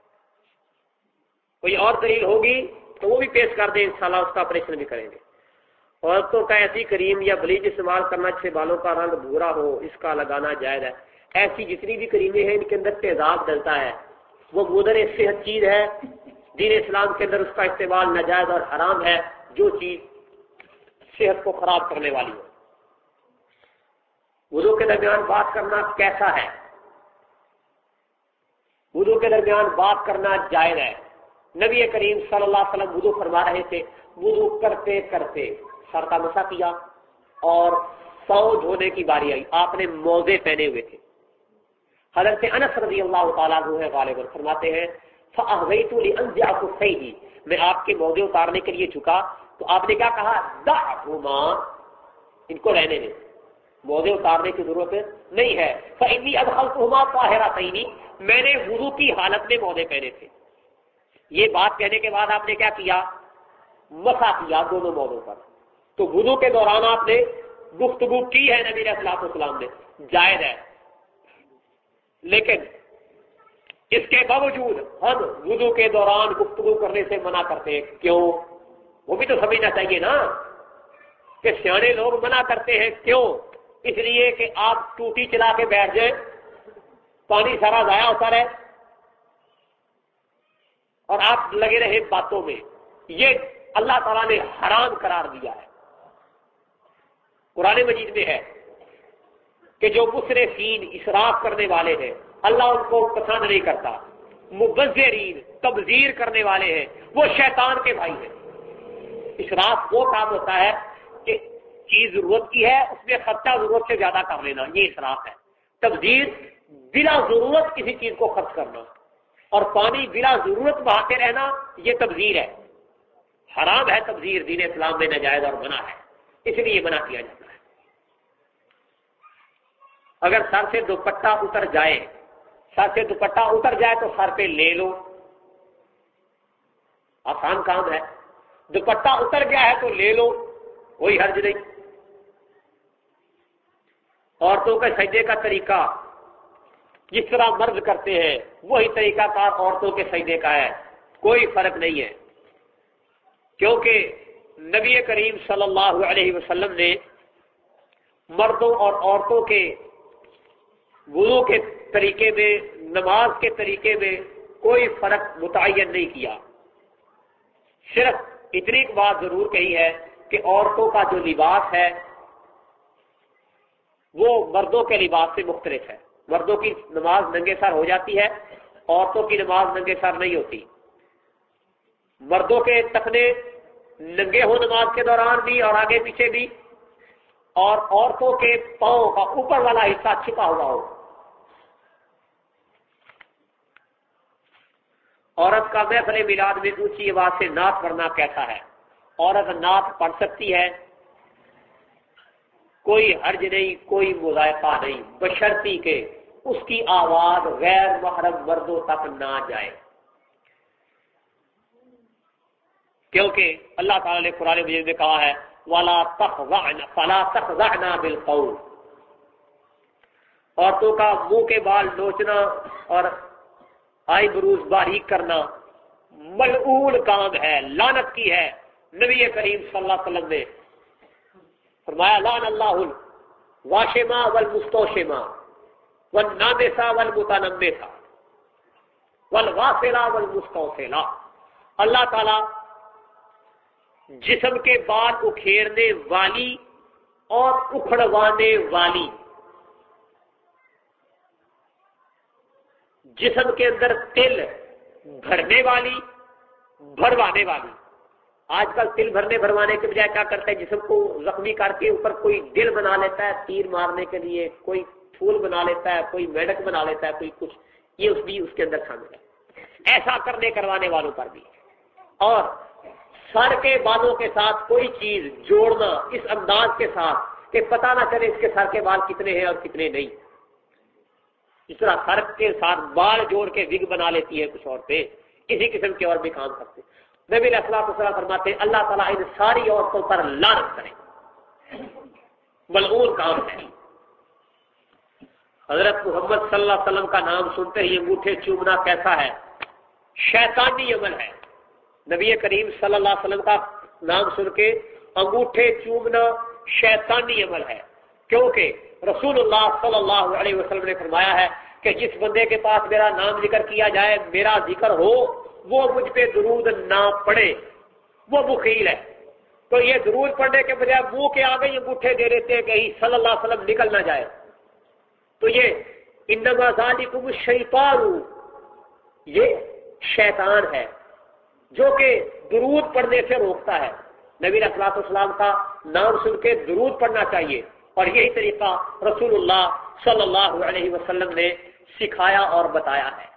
کوئی اور دلیل ہوگی تو وہ بھی پیش کر دیں، انشاءاللہ اس کا آپریشن بھی کریں گے۔ عورتوں کا ایسی کریم یا بلیچ استعمال کرنا جس سے بالوں کا رنگ بھورا ہو، اس کا لگانا جائز ہے۔ ایسی جتنی بھی کریمیں ہیں ان کے اندر تیزاب ڈلتا ہے، وہ مضر صحت چیز ہے، دین اسلام کے اندر اس کا استعمال ناجائز اور حرام ہے، جو چیز صحت کو خراب کرنے والی ہو۔ وضو کے درمیان بات کرنا کیسا ہے؟ وضو کے درمیان بات کرنا جائز ہے۔ نبی کریم صلی اللہ علیہ وسلم وضو فرما رہے تھے، وضو کرتے کرتے سر کا مسح کیا اور پاؤں دھونے کی باری آئی، آپ نے موزے پہنے ہوئے تھے۔ حضرت انس رضی اللہ تعالیٰ عنہ غالباً فرماتے ہیں فَأَهْوَيْتُ لِأَنزِعَ خُفَّيْهِ، میں آپ کے موزے اتارنے کے لیے جھکا تو آپ نے کیا کہا؟ دعهما، ان کو رہنے دیں، موزے اتارنے کی ضرورت نہیں ہے۔ فَإِنِّي أَدْخَلْتُهُمَا طَاهِرَتَيْنِ، میں نے وضو کی حالت میں موزے پہنے تھے۔ یہ بات کہنے کے بعد آپ نے کیا کیا؟ مسح کیا دونوں موزوں پر۔ تو وضو کے دوران آپ نے گفتگو کی ہے نبی علیہ الصلوۃ والسلام نے، جائز ہے، لیکن اس کے باوجود ہم وضو کے دوران گفتگو کرنے سے منع کرتے ہیں، کیوں؟ وہ بھی تو سمجھنا چاہیے نا کہ سیانے لوگ منع کرتے ہیں، کیوں؟ اس لیے کہ آپ ٹوٹی چلا کے بیٹھ جائیں، پانی سارا ضائع ہوتا رہے اور آپ لگے رہے باتوں میں، یہ اللہ تعالیٰ نے حرام قرار دیا ہے۔ قرآن مجید میں ہے کہ جو مسرفین اسراف کرنے والے ہیں اللہ ان کو پسند نہیں کرتا، مبذرین تبذیر کرنے والے ہیں وہ شیطان کے بھائی ہیں۔ اسراف وہ کام ہوتا ہے کہ چیز ضرورت کی ہے اس میں خرچہ ضرورت سے زیادہ کر لینا، یہ اسراف ہے۔ تبذیر بلا ضرورت کسی چیز کو خرچ کرنا اور پانی بلا ضرورت بہاتے رہنا، یہ تبذیر ہے، حرام ہے تبذیر، دین اسلام میں ناجائز اور منع ہے، اس لیے یہ منع کیا جاتا ہے۔ اگر سر سے دوپٹہ اتر جائے سر سے دوپٹہ اتر جائے تو سر پہ لے لو، آسان کام ہے۔ دوپٹہ اتر گیا ہے تو لے لو، کوئی حرج نہیں۔ عورتوں کے سجدے کا طریقہ جس طرح مرد کرتے ہیں وہی طریقہ کار عورتوں کے سجدے کا ہے، کوئی فرق نہیں ہے، کیونکہ نبی کریم صلی اللہ علیہ وسلم نے مردوں اور عورتوں کے وضو کے طریقے میں، نماز کے طریقے میں کوئی فرق متعین نہیں کیا، صرف اتنی بات ضرور کہی ہے کہ عورتوں کا جو لباس ہے وہ مردوں کے لباس سے مختلف ہے۔ مردوں کی نماز ننگے سر ہو جاتی ہے، عورتوں کی نماز ننگے سر نہیں ہوتی۔ مردوں کے ٹخنے ننگے ہو نماز کے دوران بھی اور آگے پیچھے بھی، اور عورتوں کے پاؤں کا اوپر والا حصہ چھپا ہوا ہو۔ عورت کا محفل میلاد میں اونچی آواز سے نعت پڑھنا کیسا ہے؟ عورت نعت پڑھ سکتی ہے، کوئی حرج نہیں، کوئی مذائقہ نہیں، بشرطی کہ اس کی آواز غیر محرم مردوں تک نہ جائے، کیونکہ اللہ تعالیٰ نے قرآن مجید میں کہا ہے وَلَا تَخْضَعْنَ فَلَا تَخْضَعْنَا بِالْقَوْلِ، عورتوں کا منہ کے بال نوچنا اور آئی بروز باریک کرنا ملعون کام ہے، لعنت کی ہے۔ نبی کریم صلی اللہ علیہ وسلم نے فرمایا لعن اللہ الواشمہ والمستوشمہ والنامسہ والمتنمسہ والغافلہ والمستوفلہ، اللہ تعالیٰ جسم کے بال اکھیرنے والی اور اکھڑوانے والی جسم کے اندر تل بھرنے والی، بھروانے والی. آج کل تل بھرنے بھروانے کے بجائے کیا کرتے ہیں، جسم کو زخمی کر کے اوپر کوئی دل بنا لیتا ہے تیر مارنے کے لیے، کوئی پھول بنا لیتا ہے، کوئی میڈک بنا لیتا ہے، کوئی کچھ. یہ اس بھی اس کے اندر شامل ہے. ایسا کرنے کروانے والوں پر بھی. اور سر کے بالوں کے ساتھ کوئی چیز جوڑنا اس انداز کے ساتھ کہ پتہ نہ چلے اس کے سر کے بال کتنے ہیں اور کتنے نہیں. اس طرح سر کے ساتھ بال جوڑ کے وگ بنا لیتی ہے کچھ عورتیں. اسی قسم کے اور بھی کام کرتے. نبی علیہ الصلوۃ والسلام فرماتے ہیں اللہ تعالیٰ ان ساری عورتوں پر لعنت کرے، ملعون کام ہے. حضرت محمد صلی اللہ علیہ وسلم کا نام سنتے ہی انگوٹھے چومنا کیسا ہے؟ شیطانی عمل ہے. نبی کریم صلی اللہ علیہ وسلم کا نام سن کے انگوٹھے چومنا شیطانی عمل ہے، کیونکہ رسول اللہ صلی اللہ علیہ وسلم نے فرمایا ہے کہ جس بندے کے پاس میرا نام ذکر کیا جائے، میرا ذکر ہو، وہ مجھ پہ درود نہ پڑے، وہ بخیل ہے. تو یہ درود پڑھنے کے بجائے منہ کے آگے ہی انگوٹھے دے دیتے ہیں کہیں صلی اللہ علیہ وسلم نکل نہ جائے. تو یہ انما ذالکم الشیطان، یہ شیطان ہے جو کہ درود پڑھنے سے روکتا ہے. نبی علیہ الصلوۃ والسلام کا نام سن کے درود پڑھنا چاہیے، اور یہی طریقہ رسول اللہ صلی اللہ علیہ وسلم نے سکھایا اور بتایا ہے.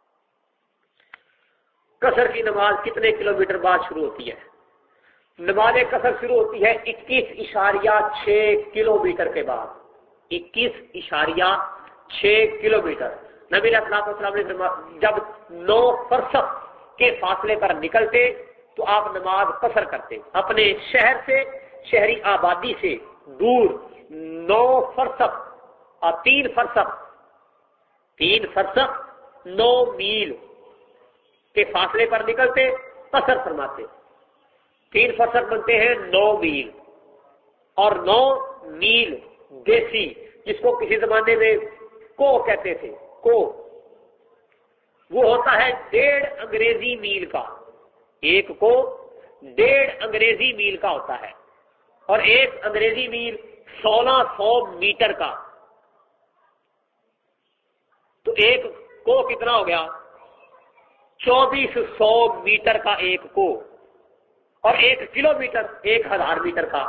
قصر کی نماز کتنے کلومیٹر بعد شروع ہوتی ہے؟ نماز قصر شروع ہوتی ہے اکیس اشاریہ چھ کلو میٹر کے بعد. اکیس اشاریہ چھ کلو میٹر. نبی علیہ الصلوۃ والسلام نے فرمایا جب نو فرسخ کے فاصلے پر نکلتے تو آپ نماز قصر کرتے. اپنے شہر سے، شہری آبادی سے دور نو فرسخ اور تین فرسخ تین فرسخ نو میل کے فاصلے پر نکلتے، قصر فرماتے. تین فرسخ بنتے ہیں نو میل، اور نو میل دیسی، جس کو کسی زمانے میں کو کہتے تھے، کو وہ ہوتا ہے ڈیڑھ انگریزی میل کا. ایک کو ڈیڑھ انگریزی میل کا ہوتا ہے، اور ایک انگریزی میل سولہ سو میٹر کا. تو ایک کو کتنا ہو گیا؟ چوبیس سو میٹر کا ایک کو، اور ایک کلو میٹر ایک ہزار میٹر کا.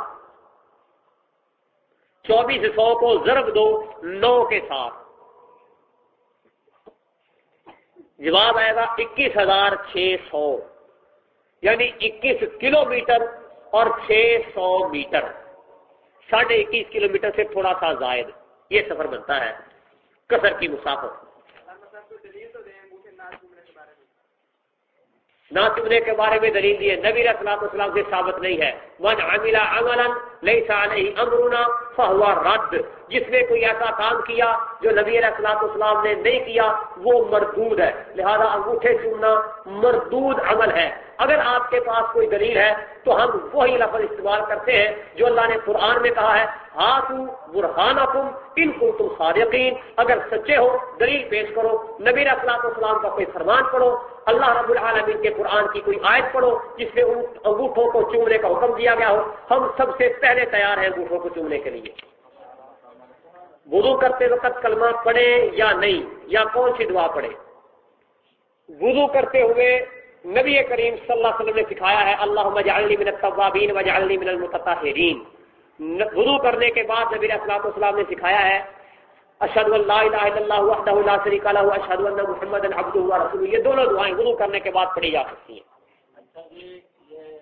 چوبیس سو کو ضرب دو نو کے ساتھ، جواب آئے گا اکیس ہزار چھ سو، یعنی اکیس کلو میٹر اور چھ سو میٹر، ساڑھے اکیس کلو میٹر سے تھوڑا سا زائد یہ سفر بنتا ہے قصر کی مسافت. نہ چومنے کے بارے میں دلیل دی ہے، نبی علیہ الصلوۃ والسلام سے ثابت نہیں ہے. من عمل عملا لیس علیہ امرنا فہو رد. جس نے کوئی ایسا کام کیا جو نبی علیہ الصلوۃ والسلام نے نہیں کیا وہ مردود ہے. لہذا انگوٹھے چومنا مردود عمل ہے. اگر آپ کے پاس کوئی دلیل ہے تو ہم وہی لفظ استعمال کرتے ہیں جو اللہ نے قرآن میں کہا ہے، ہاتھو برہانکم ان کنتم صادقین. اگر سچے ہو دلیل پیش کرو. نبی علیہ الصلوۃ والسلام کا کوئی فرمان پڑھو، اللہ رب العالمین کے قرآن کی کوئی آیت پڑھو جس میں انگوٹھوں کو چومنے کا حکم دیا گیا ہو. ہم سب سے پہلے تیار ہیں انگوٹھوں کو چومنے کے لیے. وضو کرتے وقت کلمہ پڑھے یا نہیں، یا کون سی دعا پڑھے؟ وضو کرتے ہوئے نبی کریم صلی اللہ علیہ وسلم نے سکھایا ہے اللہم اجعلنی من التوابین واجعلنی من المتطہرین. وضو کرنے کے بعد نبی علیہ الصلوۃ والسلام نے سکھایا ہے اشہد ان لا الہ الا اللہ وحدہ لا شریک لہ اشہد ان محمدا عبدہ ورسولہ. یہ دونوں دعائیں وضو کرنے کے بعد پڑھی جا سکتی ہیں. اچھا جی، یہ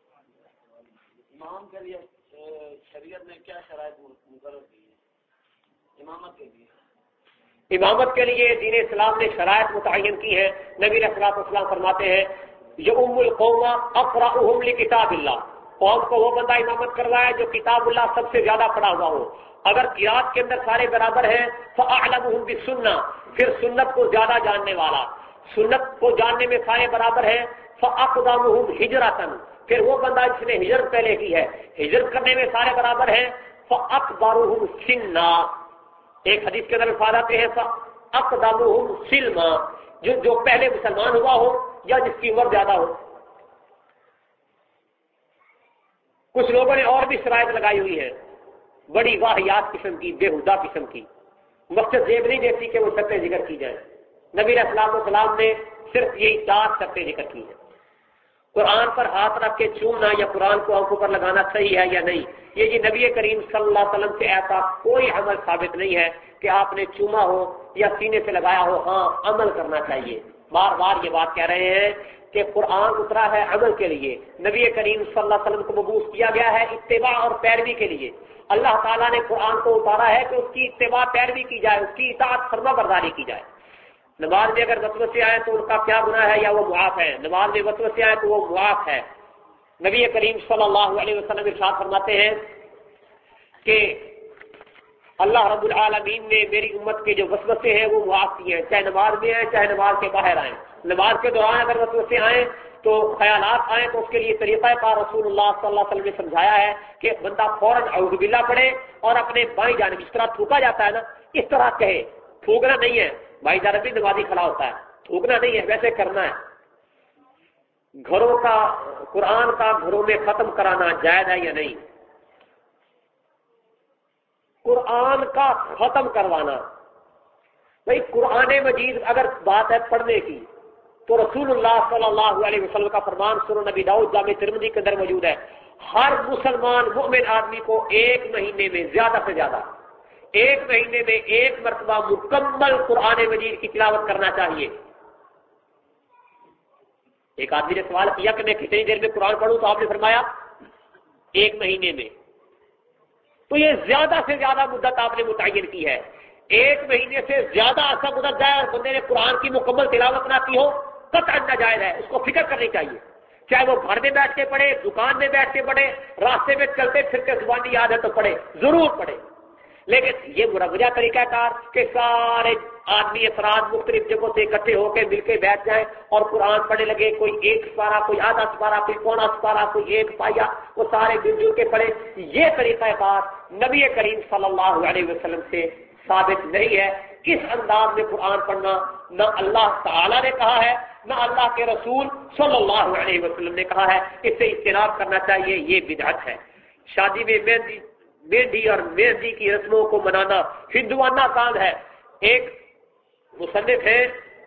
امام کے لیے شریعت میں کیا شرائط مقرر کی ہے امامت کے لیے؟ امامت کے لیے دین اسلام نے شرائط متعین کی ہے. نبی علیہ الصلوۃ والسلام فرماتے ہیں یؤم القوم اقرأہم لکتاب اللہ. قوم کو وہ بندہ امامت کروائے جو کتاب اللہ سب سے زیادہ پڑھا ہوا ہو. اگر قیاس کے اندر سارے برابر ہیں فأعلمہم بالسنہ، پھر سنت کو زیادہ جاننے والا. سنت کو جاننے میں سارے برابر ہیں فأقدمہم ہجرۃ، پھر وہ بندہ جس نے ہجرت پہلے کی ہے. ہجرت کرنے میں سارے برابر ہیں فأکبرہم سنہ. ایک حدیث کے اندر الفاظ آتے ہیں فأقدمہم سلما، جو جو پہلے مسلمان ہوا ہو یا جس کی عمر زیادہ ہو. کچھ لوگوں نے اور بھی شرائط لگائی ہوئی ہے بڑی واہیات قسم کی، بےہودہ قسم کی. مقصد زیب نہیں دیتی کہ وہ سطح ذکر کی جائے. نبی علیہ السلام والسلام نے صرف یہی چار شرطیں ذکر کی ہیں۔ قرآن پر ہاتھ رکھ کے چومنا یا قرآن کو آنکھوں پر لگانا صحیح ہے یا نہیں، یہ جی نبی کریم صلی اللہ علیہ وسلم سے ایسا کوئی عمل ثابت نہیں ہے کہ آپ نے چوما ہو یا سینے سے لگایا ہو۔ ہاں عمل کرنا چاہیے، بار بار یہ بات کہہ رہے ہیں کہ قرآن اترا ہے عمل کے لیے، نبی کریم صلی اللہ علیہ وسلم کو مبعوث کیا گیا ہے اتباع اور پیروی کے لیے۔ اللہ تعالیٰ نے قرآن کو اتارا ہے کہ اس کی اتباع پیروی کی جائے، اس کی اطاعت فرما برداری کی جائے۔ نماز میں اگر وسوسے آئے تو ان کا کیا گناہ ہے یا وہ معاف ہے؟ نماز میں وسوسے آئے تو وہ معاف ہے۔ نبی کریم صلی اللہ علیہ وسلم ارشاد فرماتے ہیں کہ اللہ رب العالمین نے میری امت کے جو وسوسے ہیں وہ معاف کیے ہیں، چاہے نماز میں آئیں چاہے نماز کے باہر آئیں۔ نماز کے دوران اگر وسوسے آئیں تو خیالات آئیں تو اس کے لیے طریقہ کار رسول اللہ صلی اللہ علیہ وسلم نے سمجھایا ہے کہ بندہ فوراً اعوذ باللہ پڑھے اور اپنے بائیں جانب جس طرح تھوکا جاتا ہے نا اس طرح کہے، تھوکنا نہیں ہے، بھائی جانب بھی نمازی کھڑا ہوتا ہے، تھوکنا نہیں ہے، ویسے کرنا ہے۔ گھروں کا قرآن کا گھروں میں ختم کرانا جائز ہے یا نہیں؟ قرآن کا ختم کروانا، بھائی قرآن مجید اگر بات ہے پڑھنے کی تو رسول اللہ صلی اللہ علیہ وسلم کا فرمان سنن نبی داؤد جامع ترمذی کے اندر موجود ہے، ہر مسلمان مومن آدمی کو ایک مہینے میں زیادہ سے زیادہ ایک مہینے میں ایک مرتبہ مکمل قرآن مجید کی تلاوت کرنا چاہیے۔ ایک آدمی نے سوال کیا کہ میں کتنی دیر میں قرآن پڑھوں تو آپ نے فرمایا ایک مہینے میں، تو یہ زیادہ سے زیادہ مدت آپ نے متعین کی ہے۔ ایک مہینے سے زیادہ عرصہ گزر جائے اور بندے نے قرآن کی مکمل تلاوت نہ کی ہو قطعاً ناجائز ہے، اس کو فکر کرنی چاہیے، چاہے وہ گھر میں بیٹھ کے پڑھے، دکان میں بیٹھ کے پڑھے، راستے میں چلتے پھرتے زبانی یاد ہے تو پڑھے، ضرور پڑھے۔ لیکن یہ مروجہ طریقہ کار کہ سارے آدمی افراد مختلف جگہوں سے اکٹھے ہو کے مل کے بیٹھ جائیں اور قرآن پڑھنے لگے، کوئی ایک سپارہ، کوئی آدھا سپارہ، کوئی پونا سپارہ، کوئی ایک پایا، وہ سارے مل جل کے پڑھے، یہ طریقہ کار نبی کریم صلی اللہ علیہ وسلم سے ثابت نہیں ہے۔ اس انداز میں قرآن پڑھنا نہ اللہ تعالیٰ نے کہا ہے نہ اللہ کے رسول صلی اللہ علیہ وسلم نے کہا ہے، اس سے اجتناب کرنا چاہیے، یہ بدعت ہے۔ شادی میں مہندی مہندی اور مہندی کی رسموں کو منانا ہندوانہ کام ہے۔ ایک مصنف ہے،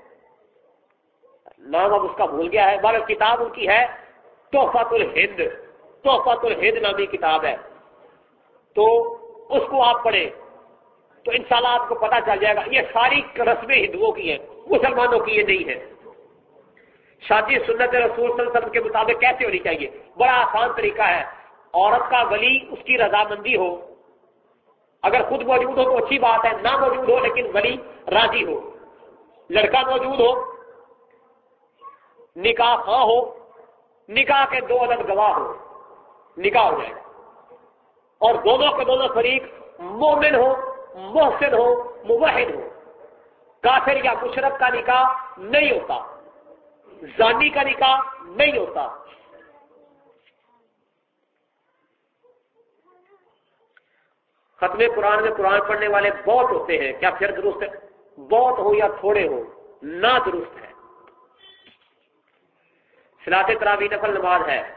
نام اب اس کا بھول گیا ہے، مگر کتاب ان کی ہے تحفۃ الہند، تحفۃ الہند نامی کتاب ہے، تو اس کو آپ پڑھیں تو انشاءاللہ آپ کو پتہ چل جائے گا یہ ساری رسمیں ہندوؤں کی ہیں، مسلمانوں کی یہ نہیں ہے۔ شادی سنت رسول صلی اللہ علیہ وسلم کے مطابق کیسے ہونی چاہیے؟ بڑا آسان طریقہ ہے، عورت کا ولی اس کی رضامندی ہو، اگر خود موجود ہو تو اچھی بات ہے، نہ موجود ہو لیکن ولی راضی ہو، لڑکا موجود ہو، نکاح خواہ ہو، نکاح کے دو الگ گواہ ہو، نکاح ہو جائے گا، اور دونوں کے دونوں فریق مومن ہو، محسن ہو، موحد ہو۔ کافر یا مشرک کا نکاح نہیں ہوتا، زانی کا نکاح نہیں ہوتا۔ ختم قرآن میں قرآن پڑھنے والے بہت ہوتے ہیں، کیا پھر درست ہے؟ بہت ہو یا تھوڑے ہو، نہ درست ہے۔ صلاۃ تراویح نفل نماز ہے،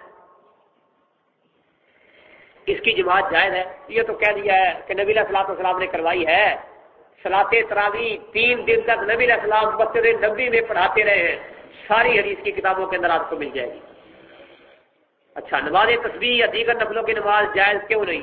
اس کی جماعت جائز ہے؟ یہ تو کہہ دیا ہے کہ نبی علیہ الصلوۃ والسلام نے کروائی ہے۔ صلاۃ تراویح تین دن تک نبی علیہ السلام مسجد نبوی میں پڑھاتے رہے ہیں، ساری حدیث کی کتابوں کے اندر آپ کو مل جائے گی۔ اچھا، نماز تسبیح یا دیگر نفلوں کی نماز جائز کیوں نہیں؟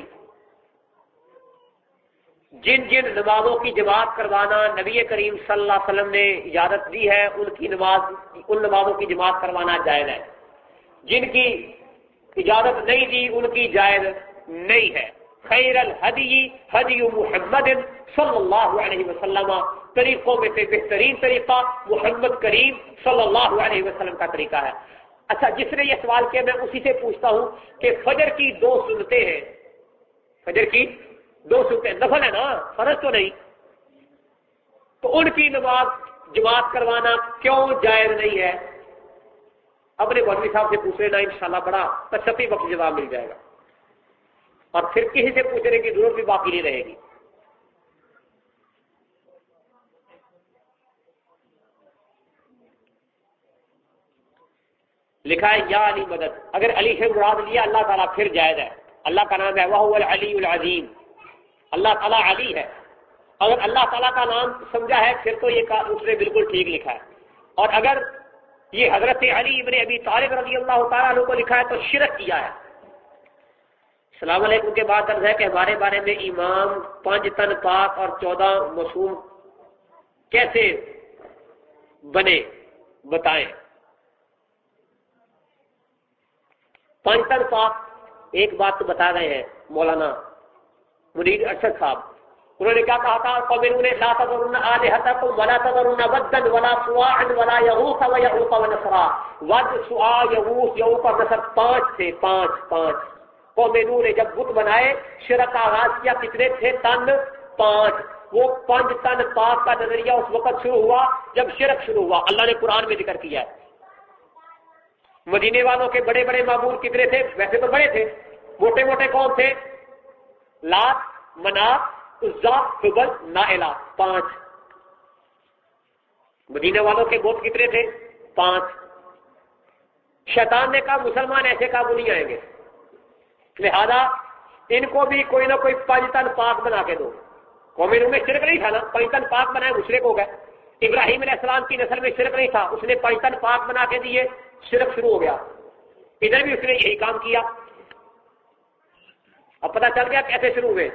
جن جن نمازوں کی جماعت کروانا نبی کریم صلی اللہ علیہ وسلم نے اجازت دی ہے ان کی نماز ان نمازوں کی جماعت کروانا جائز ہے، جن کی اجازت نہیں دی ان کی جائز نہیں ہے۔ خیر الہدی ہدی محمد صلی اللہ علیہ وسلم، طریقوں میں سے بہترین طریقہ محمد کریم صلی اللہ علیہ وسلم کا طریقہ ہے۔ اچھا، جس نے یہ سوال کیا میں اسی سے پوچھتا ہوں کہ فجر کی دو سنتیں ہیں، فجر کی دو سنتیں نفل ہے نا، فرض تو نہیں، تو ان کی نماز جماعت کروانا کیوں جائز نہیں ہے؟ اپنے مولوی صاحب سے پوچھ لینا، انشاءاللہ بڑا تشفی بخش جواب مل جائے گا، اور پھر کسی سے پوچھنے کی ضرورت بھی باقی نہیں رہے گی۔ لکھا ہے یا علی مدد، اگر علی سے مراد لیا اللہ تعالیٰ پھر جائز ہے، اللہ کا نام ہے وَهُوَ الْعَلِيُّ الْعَظِيمُ، اللہ تعالیٰ علی ہے، اگر اللہ تعالیٰ کا نام سمجھا ہے پھر تو یہ اس نے بالکل ٹھیک لکھا ہے، اور اگر یہ حضرت علی ابن ابی طالب رضی اللہ تعالیٰ عنہ کو لکھا ہے تو شرک کیا ہے۔ السلام علیکم کے بعد درج ہے کہ ہمارے بارے میں امام پانچ تن پاک اور چودہ معصوم کیسے بنے بتائیں۔ پانچ تن پاک ایک بات تو بتا رہے ہیں مولانا منیر ارشد صاحب، انہوں نے کیا کہا تھا؟ قوموں نے لا تذرن آلہتکم ولا تذرن ودا ولا سواعا ولا یغوث ویعوق ونسرا، ود سواع یغوث یعوق اور نسر پانچ تھے، پانچ پانچ قوم نوح نے جب بت بنائے شرک کا آغاز کیا، کتنے تھے؟ تن پانچ۔ وہ پانچ تن پاک کا نظریہ اس وقت شروع ہوا جب شرک شروع ہوا، اللہ نے قرآن میں ذکر کیا ہے۔ مدینے والوں کے بڑے بڑے معبود کتنے تھے؟ ویسے تو بڑے تھے، موٹے موٹے کون تھے؟ لات، منات، عزا، حبل، نائلہ، پانچ۔ مدینے والوں کے بت کتنے تھے؟ پانچ۔ شیطان نے کہا مسلمان ایسے قابو نہیں آئیں گے، لہذا ان کو بھی کوئی نہ کوئی پنجتن پاک بنا کے دو۔ قوم نوح میں شرک نہیں تھا نا، پنجتن پاک بنائے مشرک ہو گئے۔ ابراہیم علیہ السلام کی نسل میں شرک نہیں تھا، اس نے پنجتن پاک بنا کے دیے، شرک شروع ہو گیا۔ ادھر بھی اس نے یہی کام کیا۔ اب پتہ چل گیا کیسے شروع ہوئے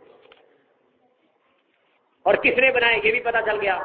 اور کس نے بنائے، یہ بھی پتہ چل گیا۔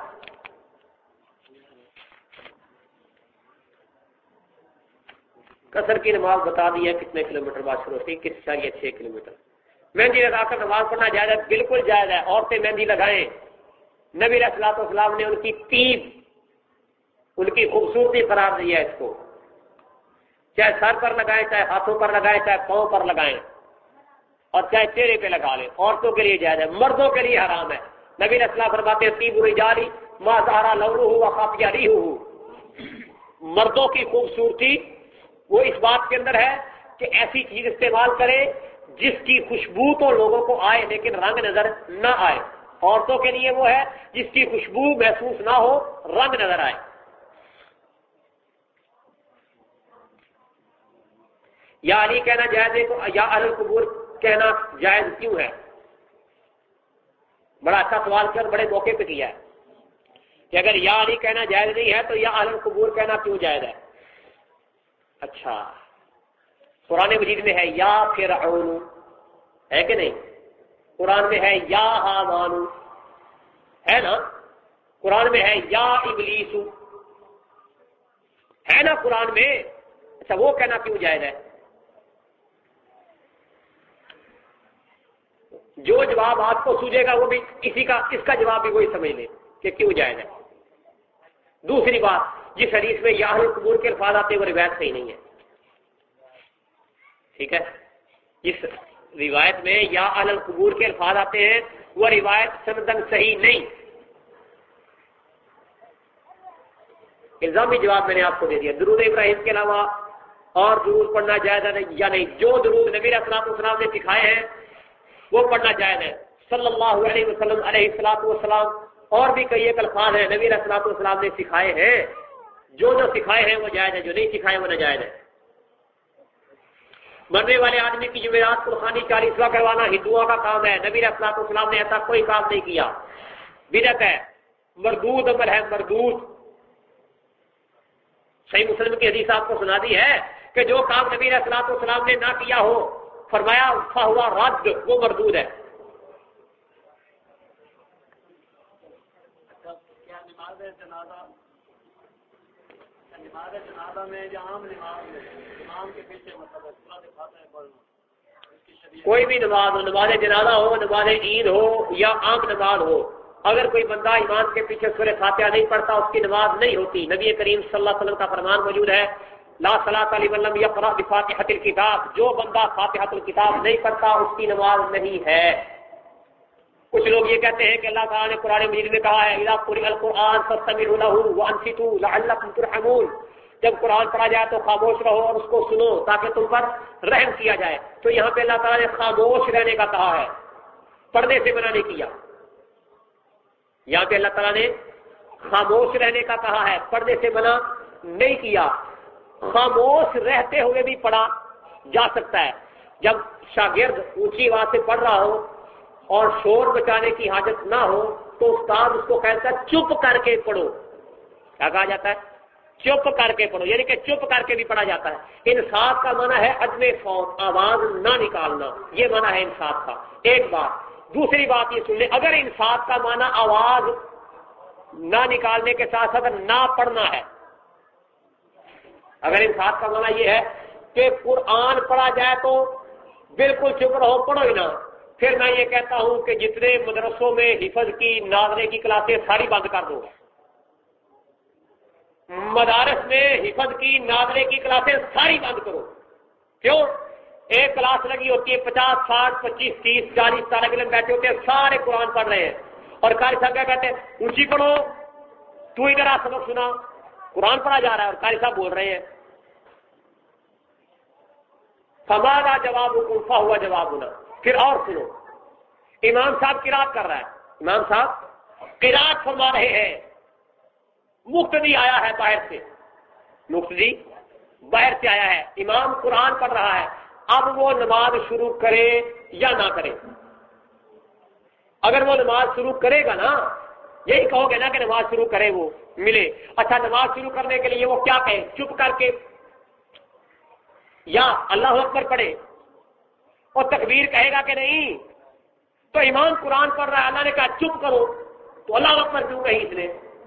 قصر کی نماز بتا دی ہے کتنے کلومیٹر بعد شروع ہوتی ہے، کس شریعہ چھ کلومیٹر۔ مہندی لگا کر نماز پڑھنا جائز ہے، بالکل جائز ہے، عورتیں مہندی لگائیں۔ نبی علیہ الصلوۃ والسلام نے ان کی طیب، ان کی خوبصورتی قرار دی ہے اس کو، چاہے سر پر لگائیں، چاہے ہاتھوں پر لگائیں، چاہے پاؤں پر لگائیں، اور چاہے چہرے پہ لگا لیں۔ عورتوں کے لیے جائز ہے، مردوں کے لیے حرام ہے۔ نبی علیہ السلام فرماتے ہیں طیب الرجال ما ظہر لونہ وخفی ریحہ، مردوں کی خوبصورتی وہ اس بات کے اندر ہے کہ ایسی چیز استعمال کرے جس کی خوشبو تو لوگوں کو آئے لیکن رنگ نظر نہ آئے۔ عورتوں کے لیے وہ ہے جس کی خوشبو محسوس نہ ہو، رنگ نظر آئے۔ یا علی کہنا جائز ہے تو یا اہل القبور کہنا جائز کیوں ہے؟ بڑا اچھا سوال کیا، بڑے موقع پہ کیا ہے کہ اگر یا علی کہنا جائز نہیں ہے تو یا اہل القبور کہنا کیوں جائز ہے؟ اچھا، قرآن مجید میں ہے یا فرعون، ہے کہ نہیں؟ قرآن میں ہے یا حامان، ہے نا؟ قرآن میں ہے یا ابلیس، ہے نا قرآن میں؟ اچھا، وہ کہنا کیوں جائز ہے؟ جو جواب آپ کو سوجے گا وہ بھی اسی کا، اس کا جواب بھی وہی سمجھ لیں کہ کیوں جائز ہے۔ دوسری بات، جس حدیث میں یا اہل القبور کے الفاظ آتے ہیں وہ روایت صحیح نہیں ہے، ٹھیک ہے؟ جس روایت میں یا اہل القبور کے الفاظ آتے ہیں وہ روایت سندن صحیح نہیں۔ الزامی جواب میں نے آپ کو دے دیا۔ درود ابراہیم کے علاوہ اور درود پڑھنا جائز ہے یا نہیں؟ جو درود نبی علیہ الصلوۃ والسلام نے سکھائے ہیں وہ پڑھنا جائز ہے۔ صلی اللہ علیہ وسلم علیہ الصلوۃ والسلام، اور بھی کئی ایک الفاظ ہیں نبی علیہ الصلوۃ والسلام نے سکھائے ہیں، جو جو سکھائے ہیں وہ جائز ہے، جو نہیں سکھائے وہ ناجائز ہے۔ مرنے والے آدمی کی جمعرات قربانی چالیسواں کروانا ہندوؤں کا کام ہے، نبی علیہ الصلوۃ والسلام نے ایسا کوئی کام نہیں کیا، بدعت ہے، مردود عمل ہے، مردود۔ صحیح مسلم کی حدیث آپ کو سنا دی ہے کہ جو کام نبی علیہ الصلوۃ والسلام نے نہ کیا ہو، فرمایا فہو رد، وہ مردود ہے۔ کیا نماز جنازہ نماز جنازہ میں یا عام نماز میں امام کے پیچھے مطلب سورۃ فاتحہ پڑھنا، کوئی بھی نماز ہو، نماز جنازہ ہو، نماز عید ہو یا عام نماز ہو، اگر کوئی بندہ امام کے پیچھے سورۃ فاتحہ نہیں پڑھتا اس کی نماز نہیں ہوتی۔ نبی کریم صلی اللہ علیہ وسلم کا فرمان موجود ہے لا صلاۃ لمن لم یقرأ بفاتحۃ الکتاب، جو بندہ فاتحۃ الکتاب نہیں پڑھتا اس کی نماز نہیں ہے۔ کچھ لوگ یہ کہتے ہیں کہ اللہ تعالیٰ نے قرآن مجید میں کہا ہے اذا قرئ القرآن فاستمعوا له وانصتوا لعلکم ترحمون، جب قرآن پڑھا جائے تو خاموش رہو اور اس کو سنو تاکہ تم پر رحم کیا جائے۔ تو یہاں پہ اللہ تعالیٰ نے خاموش رہنے کا کہا ہے، پڑھنے سے منع نہیں کیا۔ یہاں پہ اللہ تعالیٰ نے خاموش رہنے کا کہا ہے، پڑھنے سے منع نہیں کیا۔ خاموش رہتے ہوئے بھی پڑھا جا سکتا ہے، جب شاگرد اونچی آواز سے پڑھ رہا ہو اور شور بچانے کی حاجت نہ ہو تو استاد اس کو کہتا ہے چپ کر کے پڑھو. کیا کہا جاتا ہے؟ چپ کر کے پڑھو، یعنی کہ چپ کر کے بھی پڑھا جاتا ہے. انصاف کا معنی ہے عدم صوت، آواز نہ نکالنا، یہ معنی ہے انصاف کا. ایک بات. دوسری بات یہ سن لیں، اگر انصاف کا معنی آواز نہ نکالنے کے ساتھ ساتھ نہ پڑھنا ہے، اگر انصاف کا معنی یہ ہے کہ قرآن پڑھا جائے تو بالکل چپ رہو، پڑھو ہی نہ، پھر میں یہ کہتا ہوں کہ جتنے مدرسوں میں حفظ کی ناظرے کی کلاسیں ساری بند کر دو. مدارس میں حفظ کی ناظرے کی کلاسیں ساری بند کرو. کیوں؟ ایک کلاس لگی ہوتی ہے، پچاس ساٹھ پچیس تیس چالیس طالب علم بیٹھے ہوتے ہیں، سارے قرآن پڑھ رہے ہیں اور قاری صاحب کیا کہتے ہیں؟ اونچی پڑھو، تو ادھر آ سبق سنا. قرآن پڑھا جا رہا ہے اور قاری صاحب بول رہے ہیں. فماذا جواب الفا ہوا جواب ہونا. پھر اور سنو، امام صاحب قرات کر رہا ہے، امام صاحب قرات فرما رہے ہیں، مقتدی آیا ہے باہر سے، مقتدی باہر سے آیا ہے، امام قرآن پڑھ رہا ہے. اب وہ نماز شروع کرے یا نہ کرے؟ اگر وہ نماز شروع کرے گا نا، یہی کہو گے نا کہ نماز شروع کرے وہ ملے. اچھا، نماز شروع کرنے کے لیے وہ کیا کہے؟ چپ کر کے یا اللہ اکبر پڑھے اور تکبیر کہے گا کہ نہیں؟ تو امام قرآن پڑھ رہا ہے، اللہ نے کہا چپ کرو، تو اللہ اکبر کیوں کہی اس نے؟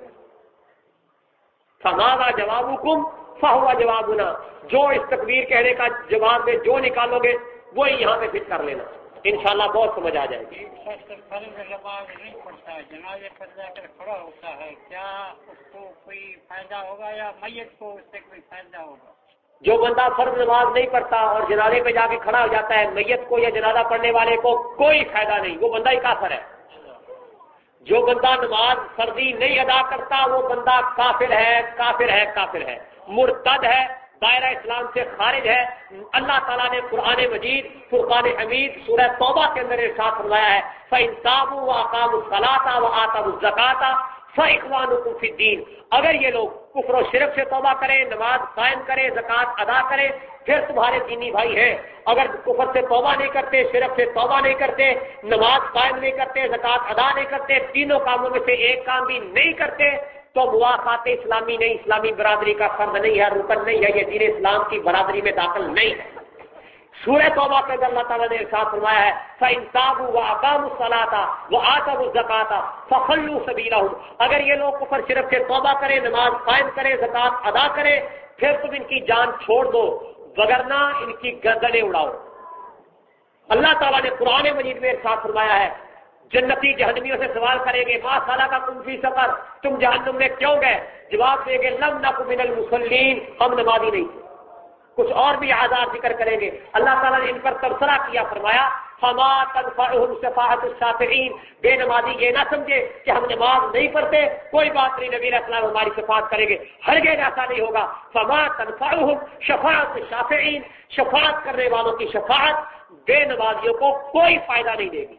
فماذا جوابکم فہو جوابنا. جو اس تکبیر کہنے کا جواب میں جو نکالو گے وہی یہاں پہ فٹ کر لینا، انشاءاللہ بہت سمجھ آ جائے گی. نماز نہیں پڑھتا ہے، جنازے پر جا کر کھڑا ہوتا ہے، کیا اس کو کوئی فائدہ ہوگا یا میت کو اس سے کوئی فائدہ ہوگا؟ جو بندہ فرض نماز نہیں پڑھتا اور جنازے پہ جا کے کھڑا ہو جاتا ہے، میت کو یا جنازہ پڑھنے والے کو کوئی فائدہ نہیں، وہ بندہ ہی کافر ہے. جو بندہ نماز فرضی نہیں ادا کرتا وہ بندہ کافر ہے، کافر ہے، کافر ہے، مرتد ہے، دائرہ اسلام سے خارج ہے. اللہ تعالیٰ نے قرآن مجید فرقان حمید سورہ توبہ کے اندر ارشاد فرمایا ہے فَإِن تَابُوا وَأَقَامُوا الصَّلَاةَ وَآتَوُا الزَّكَاةَ فَإِخْوَانُكُمْ فِي الدِّينِ. اگر یہ لوگ کفر و شرک سے توبہ کریں، نماز قائم کریں، زکوٰۃ ادا کریں، پھر تمہارے دینی بھائی ہیں. اگر کفر سے توبہ نہیں کرتے، شرک سے توبہ نہیں کرتے، نماز قائم نہیں کرتے، زکوٰۃ ادا نہیں کرتے، تینوں کاموں میں سے ایک کام بھی نہیں کرتے، تو موافقات اسلامی نہیں، اسلامی برادری کا فرد نہیں ہے، رکن نہیں ہے، یہ دین اسلام کی برادری میں داخل نہیں ہے. سورہ توبہ کے اندر اللہ تعالیٰ نے ارشاد فرمایا ہے فَإِن تَابُوا وَأَقَامُوا الصَّلَاةَ وَآتَوُا الزَّكَاةَ فَخَلُّوا سَبِيلَهُمْ. اگر یہ لوگ کفر شرک سے توبہ کریں، نماز قائم کریں، زکوٰۃ ادا کریں، پھر تم ان کی جان چھوڑ دو، وگرنہ ان کی گردنیں اڑاؤ. اللہ تعالیٰ نے قرآن مجید میں ارشاد فرمایا ہے، جنتی جہنمیوں سے سوال کریں گے ما سلککم فی سقر، تم جہنم میں کیوں گئے؟ جواب دیں گے لم نک من المصلین، ہم نمازی نہیں تھے. کچھ اور بھی آزار ذکر کریں گے. اللہ تعالیٰ نے ان پر تبصرہ کیا، فرمایا فما تنفعهم شفاعۃ الشافعین. بے نمازی یہ نہ سمجھے کہ ہم نماز نہیں پڑھتے، کوئی بات نہیں، نبی علیہ السلام ہماری شفاعت کریں گے، ہرگز ایسا نہیں ہوگا. فما تنفعهم شفاعۃ الشافعین، شفاعت کرنے والوں کی شفاعت بے نمازیوں کو کوئی فائدہ نہیں دے گی.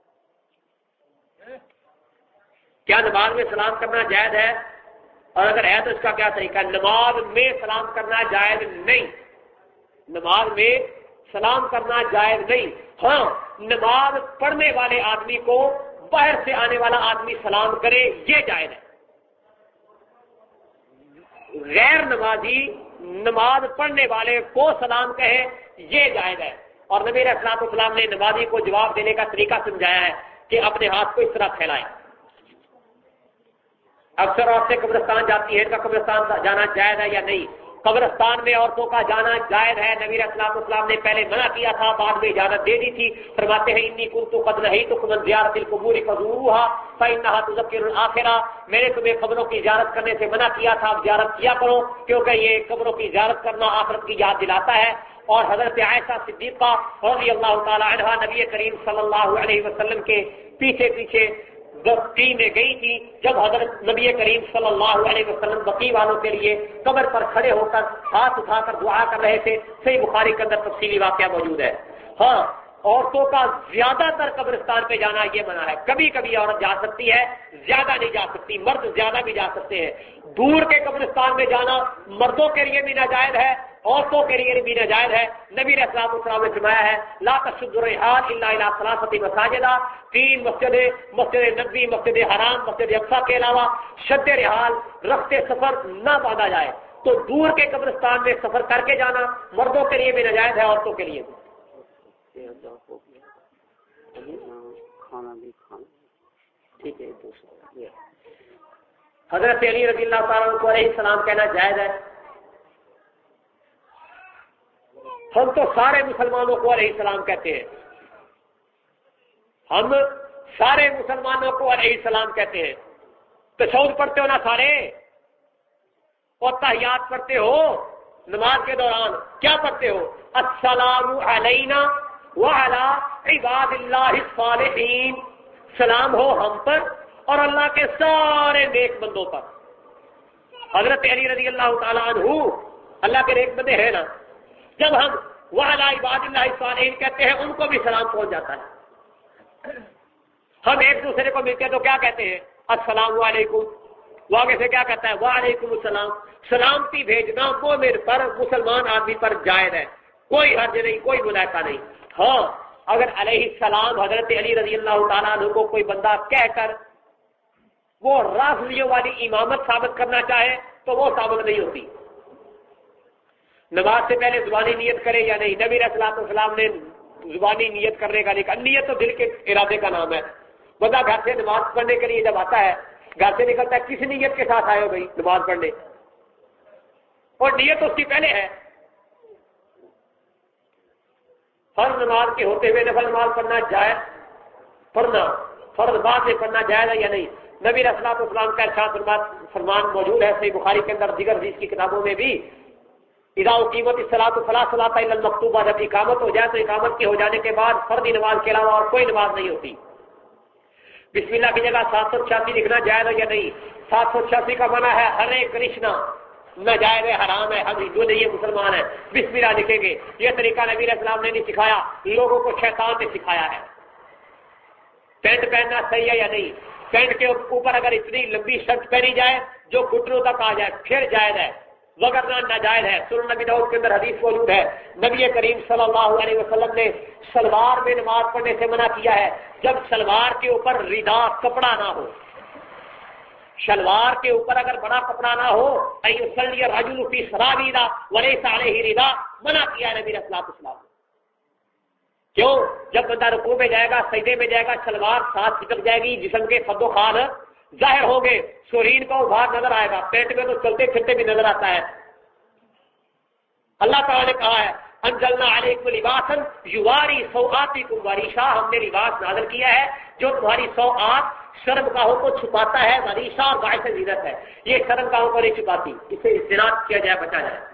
کیا نماز میں سلام کرنا جائز ہے؟ اور اگر ہے تو اس کا کیا طریقہ؟ نماز میں سلام کرنا جائز نہیں، نماز میں سلام کرنا جائز نہیں. ہاں، نماز پڑھنے والے آدمی کو باہر سے آنے والا آدمی سلام کرے یہ جائز ہے. غیر نمازی نماز پڑھنے والے کو سلام کہے یہ جائز ہے. اور نبی علیہ الصلوۃ والسلام نے نمازی کو جواب دینے کا طریقہ سمجھایا ہے کہ اپنے ہاتھ کو اس طرح پھیلائیں. اکثر عورتیں قبرستان جاتی ہیں، ان کا قبرستان جانا جائز ہے یا نہیں؟ قبرستان میں عورتوں کا جانا جائز ہے. نبی علیہ الصلوۃ والسلام نے پہلے منع کیا تھا، بعد میں اجازت دے دی تھی. فرماتے ہیں انی کنت قد نہیتکم عن زیارت القبور فزوروها فانها تذکر الاخرہ. میں نے تمہیں قبروں کی زیارت کرنے سے منع کیا تھا، اب زیارت کیا کرو کیونکہ یہ قبروں کی زیارت کرنا آخرت کی یاد دلاتا ہے. اور حضرت عائشہ صدیقہ رضی اللہ تعالی عنہا نبی کریم صلی اللہ علیہ وسلم کے پیچھے پیچھے بقی میں گئی تھی. جب حضرت نبی کریم صلی اللہ علیہ وسلم بقی والوں کے لیے قبر پر کھڑے ہو کر ہاتھ اٹھا کر دعا کر رہے تھے. صحیح بخاری کے اندر تفصیلی واقعہ موجود ہے. ہاں، عورتوں کا زیادہ تر قبرستان پہ جانا یہ منع ہے. کبھی کبھی عورت جا سکتی ہے، زیادہ نہیں جا سکتی. مرد زیادہ بھی جا سکتے ہیں. دور کے قبرستان میں جانا مردوں کے لیے بھی ناجائز ہے عورتوں کے لیے بھی ناجائز ہے. نبی علیہ الصلوۃ والسلام نے فرمایا ہے لا تشد الرحال الا الى ثلاثه مساجد، تین مسجدیں، مسجد نبوی، مسجد حرام، مسجد اقصی کے علاوہ شد رحال رخت سفر نہ باندھا جائے. تو دور کے قبرستان میں سفر کر کے جانا مردوں کے لیے بھی ناجائز ہے، عورتوں کے لیے بھی. کھانا بھی کھانا ٹھیک ہے. دوسرا حضرت علی رضی اللہ تعالیٰ عنہ علیہ السلام کہنا جائز ہے. ہم تو سارے مسلمانوں کو علیہ السلام کہتے ہیں، ہم سارے مسلمانوں کو علیہ السلام کہتے ہیں. تشہد پڑھتے ہو نا سارے، اور تحیات پڑھتے ہو نماز کے دوران، کیا پڑھتے ہو؟ السلام علینا وعلی عباد اللہ الصالحین، سلام ہو ہم پر اور اللہ کے سارے نیک بندوں پر. حضرت علی رضی اللہ تعالیٰ عنہ اللہ کے نیک بندے ہیں نا، جب ہم وعلی عباد اللہ الصالحین کہتے ہیں ان کو بھی سلام پہنچ جاتا ہے. ہم ایک دوسرے کو ملتے ہیں تو کیا کہتے ہیں؟ السلام علیکم. وہ آگے سے کیا کہتا ہے؟ وعلیکم السلام. سلامتی بھیجنا مومن پر، مسلمان آدمی پر جائز ہے، کوئی حرج نہیں، کوئی ملائقہ نہیں. ہاں اگر علیہ السلام حضرت علی رضی اللہ تعالیٰ عنہ کو کوئی بندہ کہہ کر وہ رافضیوں والی امامت ثابت کرنا چاہے تو وہ ثابت نہیں ہوتی. نماز سے پہلے زبانی نیت کرے یا نہیں، نبی علیہ الصلوۃ والسلام نے زبانی نیت کرنے کا نہیں کہا. نیت تو دل کے ارادے کا نام ہے. بندہ گھر سے نماز پڑھنے کے لیے جب آتا ہے، گھر سے نکلتا ہے، کس نیت کے ساتھ آئے ہو بھائی نماز پڑھنے، اور نیت اس کی پہلے ہے. فرض نماز کے ہوتے ہوئے نفل نماز پڑھنا جائز، پڑھنا فرض بعد میں پڑھنا جائز ہے یا نہیں؟ نبی علیہ الصلوۃ والسلام کا ارشاد فرمان موجود ہے صحیح بخاری کے اندر، دیگر حدیث کی کتابوں میں بھی، اذا اقیمت الصلاۃ فلا صلاۃ الا المکتوبہ، جب اقامت ہو جائے تو اقامت کے ہو جانے کے بعد فرضی نماز کے علاوہ اور کوئی نماز نہیں ہوتی. بسم اللہ کی جگہ سات سو چھیاسی لکھنا جائز ہے یا نہیں؟ سات سو چھیاسی کا منع ہے ہرے کرشنا، ناجائز ہے، حرام ہے. ہم ہندو نہیں ہے، مسلمان ہے، بسم اللہ لکھیں گے. یہ طریقہ نبی علیہ السلام نے نہیں سکھایا، لوگوں کو شیطان نے سکھایا ہے. پینٹ پہننا صحیح ہے یا نہیں؟ پینٹ کے اوپر اگر اتنی لمبی شرٹ پہنی جائے جو گھٹنوں تک آ جائے پھر جائز ہے، وگرنہ ناجائز ہے. سنن نبی داؤد کے اندر حدیث موجود ہے، نبی کریم صلی اللہ علیہ وسلم نے شلوار میں نماز پڑھنے سے منع کیا ہے جب شلوار کے اوپر ردا کپڑا نہ ہو. شلوار کے اوپر اگر بڑا کپڑا نہ ہو، ایصلی الرجل فی سراویلا وليس علیہ ردا، منع کیا ہے نبی علیہ الصلوۃ والسلام. کیوں؟ جب بندہ رکوع میں جائے گا، سجدے میں جائے گا، شلوار ساتھ چپک جائے گی، جسم کے خد و خال ظاہر ہوں گے، سورین کا ابھار نظر آئے گا. پیٹ میں تو چلتے پھرتے بھی نظر آتا ہے. اللہ تعالیٰ نے کہا ہے انزلنا علیکم لباسا یواری سوآتکم وریشا، ہم نے لباس نازل کیا ہے جو تمہاری سوآت شرم گاہوں کو چھپاتا ہے، وریشا اور باعث زینت ہے. یہ شرم گاہوں کو نہیں چھپاتی، اسے اجتناب کیا جائے، بچا جائے.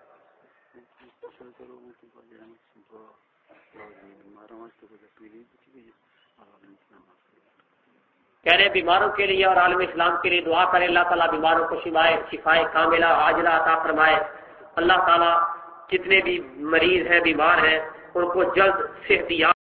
کہہ رہے بیماروں کے لیے اور عالم اسلام کے لیے دعا کریں، اللہ تعالیٰ بیماروں کو شفائے شفائے کاملہ عاجلہ عطا فرمائے. اللہ تعالیٰ جتنے بھی مریض ہیں، بیمار ہیں، ان کو جلد صحت یاب